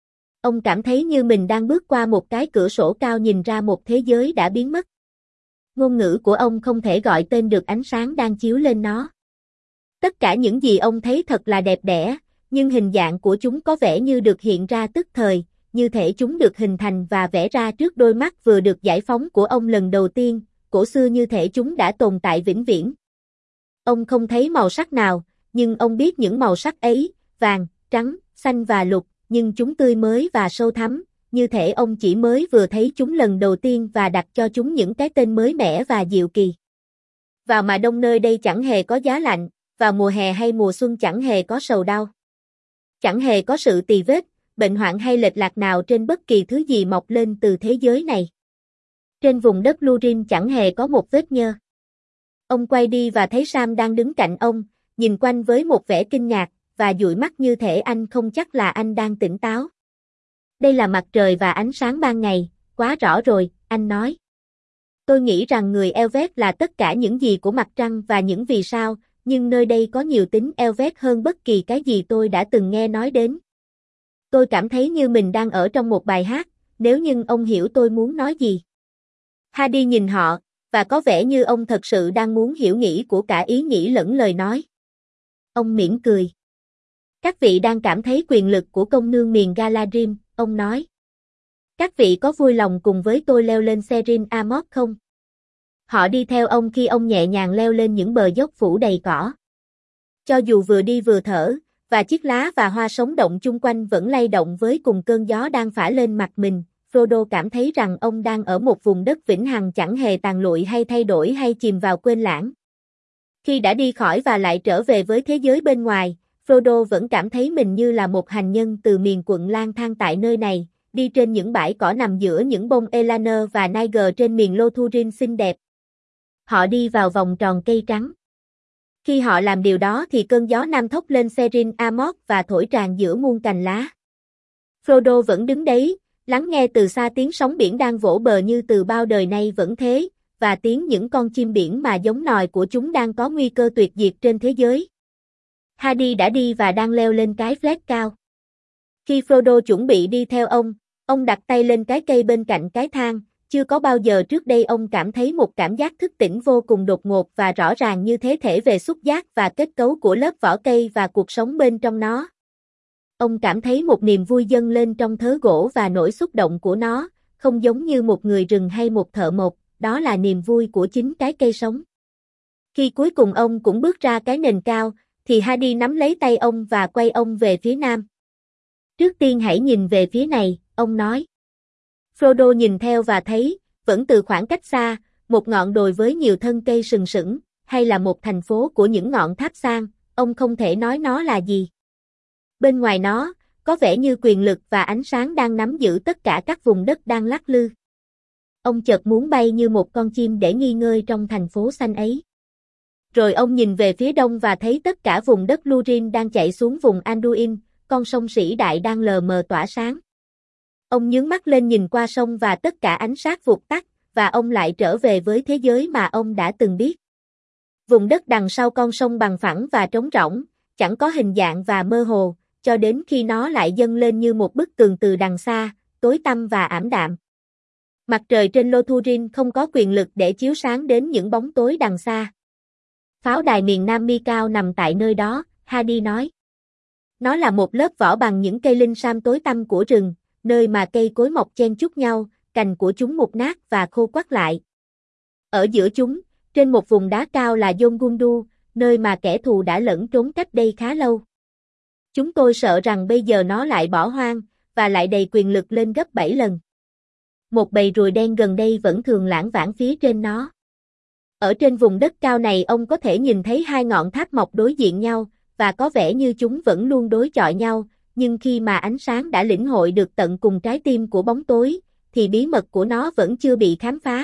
Ông cảm thấy như mình đang bước qua một cái cửa sổ cao nhìn ra một thế giới đã biến mất. Ngôn ngữ của ông không thể gọi tên được ánh sáng đang chiếu lên nó. Tất cả những gì ông thấy thật là đẹp đẽ, nhưng hình dạng của chúng có vẻ như được hiện ra tức thời, như thể chúng được hình thành và vẽ ra trước đôi mắt vừa được giải phóng của ông lần đầu tiên, cổ xưa như thể chúng đã tồn tại vĩnh viễn. Ông không thấy màu sắc nào, nhưng ông biết những màu sắc ấy, vàng, trắng, xanh và lục, nhưng chúng tươi mới và sâu thẳm, như thể ông chỉ mới vừa thấy chúng lần đầu tiên và đặt cho chúng những cái tên mới mẻ và diệu kỳ. Vào mà đông nơi đây chẳng hề có giá lạnh, vào mùa hè hay mùa xuân chẳng hề có sầu đau. Chẳng hề có sự tì vết, bệnh hoạn hay lệch lạc nào trên bất kỳ thứ gì mọc lên từ thế giới này. Trên vùng đất Lurin chẳng hề có một vết nhơ. Ông quay đi và thấy Sam đang đứng cạnh ông, nhìn quanh với một vẻ kinh ngạc, và dụi mắt như thể anh không chắc là anh đang tỉnh táo. Đây là mặt trời và ánh sáng ban ngày, quá rõ rồi, anh nói. Tôi nghĩ rằng người Elvet là tất cả những gì của mặt trăng và những vì sao, nhưng nơi đây có nhiều tính Elvet hơn bất kỳ cái gì tôi đã từng nghe nói đến. Tôi cảm thấy như mình đang ở trong một bài hát, nếu như ông hiểu tôi muốn nói gì. Hadi nhìn họ, và có vẻ như ông thật sự đang muốn hiểu nghĩ của cả ý nghĩ lẫn lời nói. Ông mỉm cười. Các vị đang cảm thấy quyền lực của công nương miền Galadrim, ông nói. Các vị có vui lòng cùng với tôi leo lên Serin Amok không? Họ đi theo ông khi ông nhẹ nhàng leo lên những bờ dốc phủ đầy cỏ. Cho dù vừa đi vừa thở, và chiếc lá và hoa sống động chung quanh vẫn lay động với cùng cơn gió đang phả lên mặt mình, Frodo cảm thấy rằng ông đang ở một vùng đất vĩnh hằng chẳng hề tàn lụi hay thay đổi hay chìm vào quên lãng. Khi đã đi khỏi và lại trở về với thế giới bên ngoài, Frodo vẫn cảm thấy mình như là một hành nhân từ miền quận lang thang tại nơi này, đi trên những bãi cỏ nằm giữa những bông Elanor và Niger trên miền Lothurin xinh đẹp. Họ đi vào vòng tròn cây trắng. Khi họ làm điều đó thì cơn gió nam thốc lên Serin Amok và thổi tràn giữa muôn cành lá. Frodo vẫn đứng đấy, lắng nghe từ xa tiếng sóng biển đang vỗ bờ như từ bao đời nay vẫn thế, và tiếng những con chim biển mà giống nòi của chúng đang có nguy cơ tuyệt diệt trên thế giới. Hadi đã đi và đang leo lên cái flat cao. Khi Frodo chuẩn bị đi theo ông đặt tay lên cái cây bên cạnh cái thang, chưa có bao giờ trước đây ông cảm thấy một cảm giác thức tỉnh vô cùng đột ngột và rõ ràng như thế thể về xúc giác và kết cấu của lớp vỏ cây và cuộc sống bên trong nó. Ông cảm thấy một niềm vui dâng lên trong thớ gỗ và nỗi xúc động của nó, không giống như một người rừng hay một thợ mộc, đó là niềm vui của chính cái cây sống. Khi cuối cùng ông cũng bước ra cái nền cao, thì Hadi nắm lấy tay ông và quay ông về phía nam. Trước tiên hãy nhìn về phía này, ông nói. Frodo nhìn theo và thấy, vẫn từ khoảng cách xa, một ngọn đồi với nhiều thân cây sừng sững, hay là một thành phố của những ngọn tháp sang, ông không thể nói nó là gì. Bên ngoài nó, có vẻ như quyền lực và ánh sáng đang nắm giữ tất cả các vùng đất đang lắc lư. Ông chợt muốn bay như một con chim để nghỉ ngơi trong thành phố xanh ấy. Rồi ông nhìn về phía đông và thấy tất cả vùng đất Lurin đang chạy xuống vùng Anduin, con sông Sĩ Đại đang lờ mờ tỏa sáng. Ông nhướng mắt lên nhìn qua sông và tất cả ánh sáng vụt tắt, và ông lại trở về với thế giới mà ông đã từng biết. Vùng đất đằng sau con sông bằng phẳng và trống rỗng, chẳng có hình dạng và mơ hồ, cho đến khi nó lại dâng lên như một bức tường từ đằng xa, tối tăm và ảm đạm. Mặt trời trên Lothurin không có quyền lực để chiếu sáng đến những bóng tối đằng xa. Pháo đài miền Nam Mi Cao nằm tại nơi đó, Hadi nói. Nó là một lớp vỏ bằng những cây linh sam tối tăm của rừng, nơi mà cây cối mọc chen chúc nhau, cành của chúng mục nát và khô quắt lại. Ở giữa chúng, trên một vùng đá cao là Dôn Gundu, nơi mà kẻ thù đã lẫn trốn cách đây khá lâu. Chúng tôi sợ rằng bây giờ nó lại bỏ hoang, và lại đầy quyền lực lên gấp 7 lần. Một bầy ruồi đen gần đây vẫn thường lãng vãng phía trên nó. Ở trên vùng đất cao này ông có thể nhìn thấy hai ngọn tháp mọc đối diện nhau, và có vẻ như chúng vẫn luôn đối chọi nhau, nhưng khi mà ánh sáng đã lĩnh hội được tận cùng trái tim của bóng tối, thì bí mật của nó vẫn chưa bị khám phá.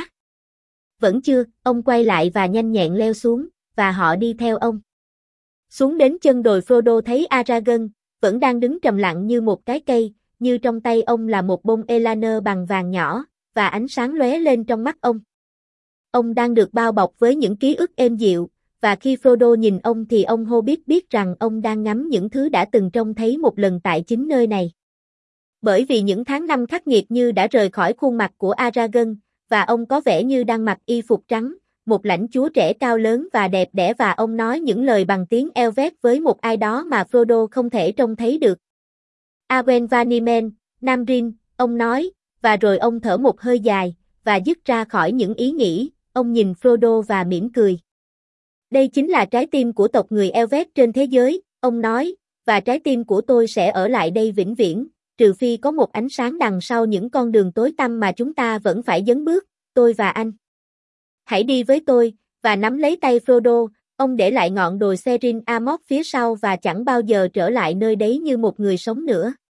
Vẫn chưa, ông quay lại và nhanh nhẹn leo xuống, và họ đi theo ông. Xuống đến chân đồi Frodo thấy Aragorn, vẫn đang đứng trầm lặng như một cái cây, như trong tay ông là một bông Elanor bằng vàng nhỏ, và ánh sáng lóe lên trong mắt ông. Ông đang được bao bọc với những ký ức êm dịu, và khi Frodo nhìn ông thì ông Hobbit biết rằng ông đang ngắm những thứ đã từng trông thấy một lần tại chính nơi này. Bởi vì những tháng năm khắc nghiệt như đã rời khỏi khuôn mặt của Aragorn, và ông có vẻ như đang mặc y phục trắng, một lãnh chúa trẻ cao lớn và đẹp đẽ, và ông nói những lời bằng tiếng Elvet với một ai đó mà Frodo không thể trông thấy được. Arwen Vanimen, Namrin, ông nói, và rồi ông thở một hơi dài, và dứt ra khỏi những ý nghĩ, ông nhìn Frodo và mỉm cười. Đây chính là trái tim của tộc người Elvet trên thế giới, ông nói, và trái tim của tôi sẽ ở lại đây vĩnh viễn, trừ phi có một ánh sáng đằng sau những con đường tối tăm mà chúng ta vẫn phải dấn bước, tôi và anh. Hãy đi với tôi, và nắm lấy tay Frodo, ông để lại ngọn đồi Serin Amok phía sau và chẳng bao giờ trở lại nơi đấy như một người sống nữa.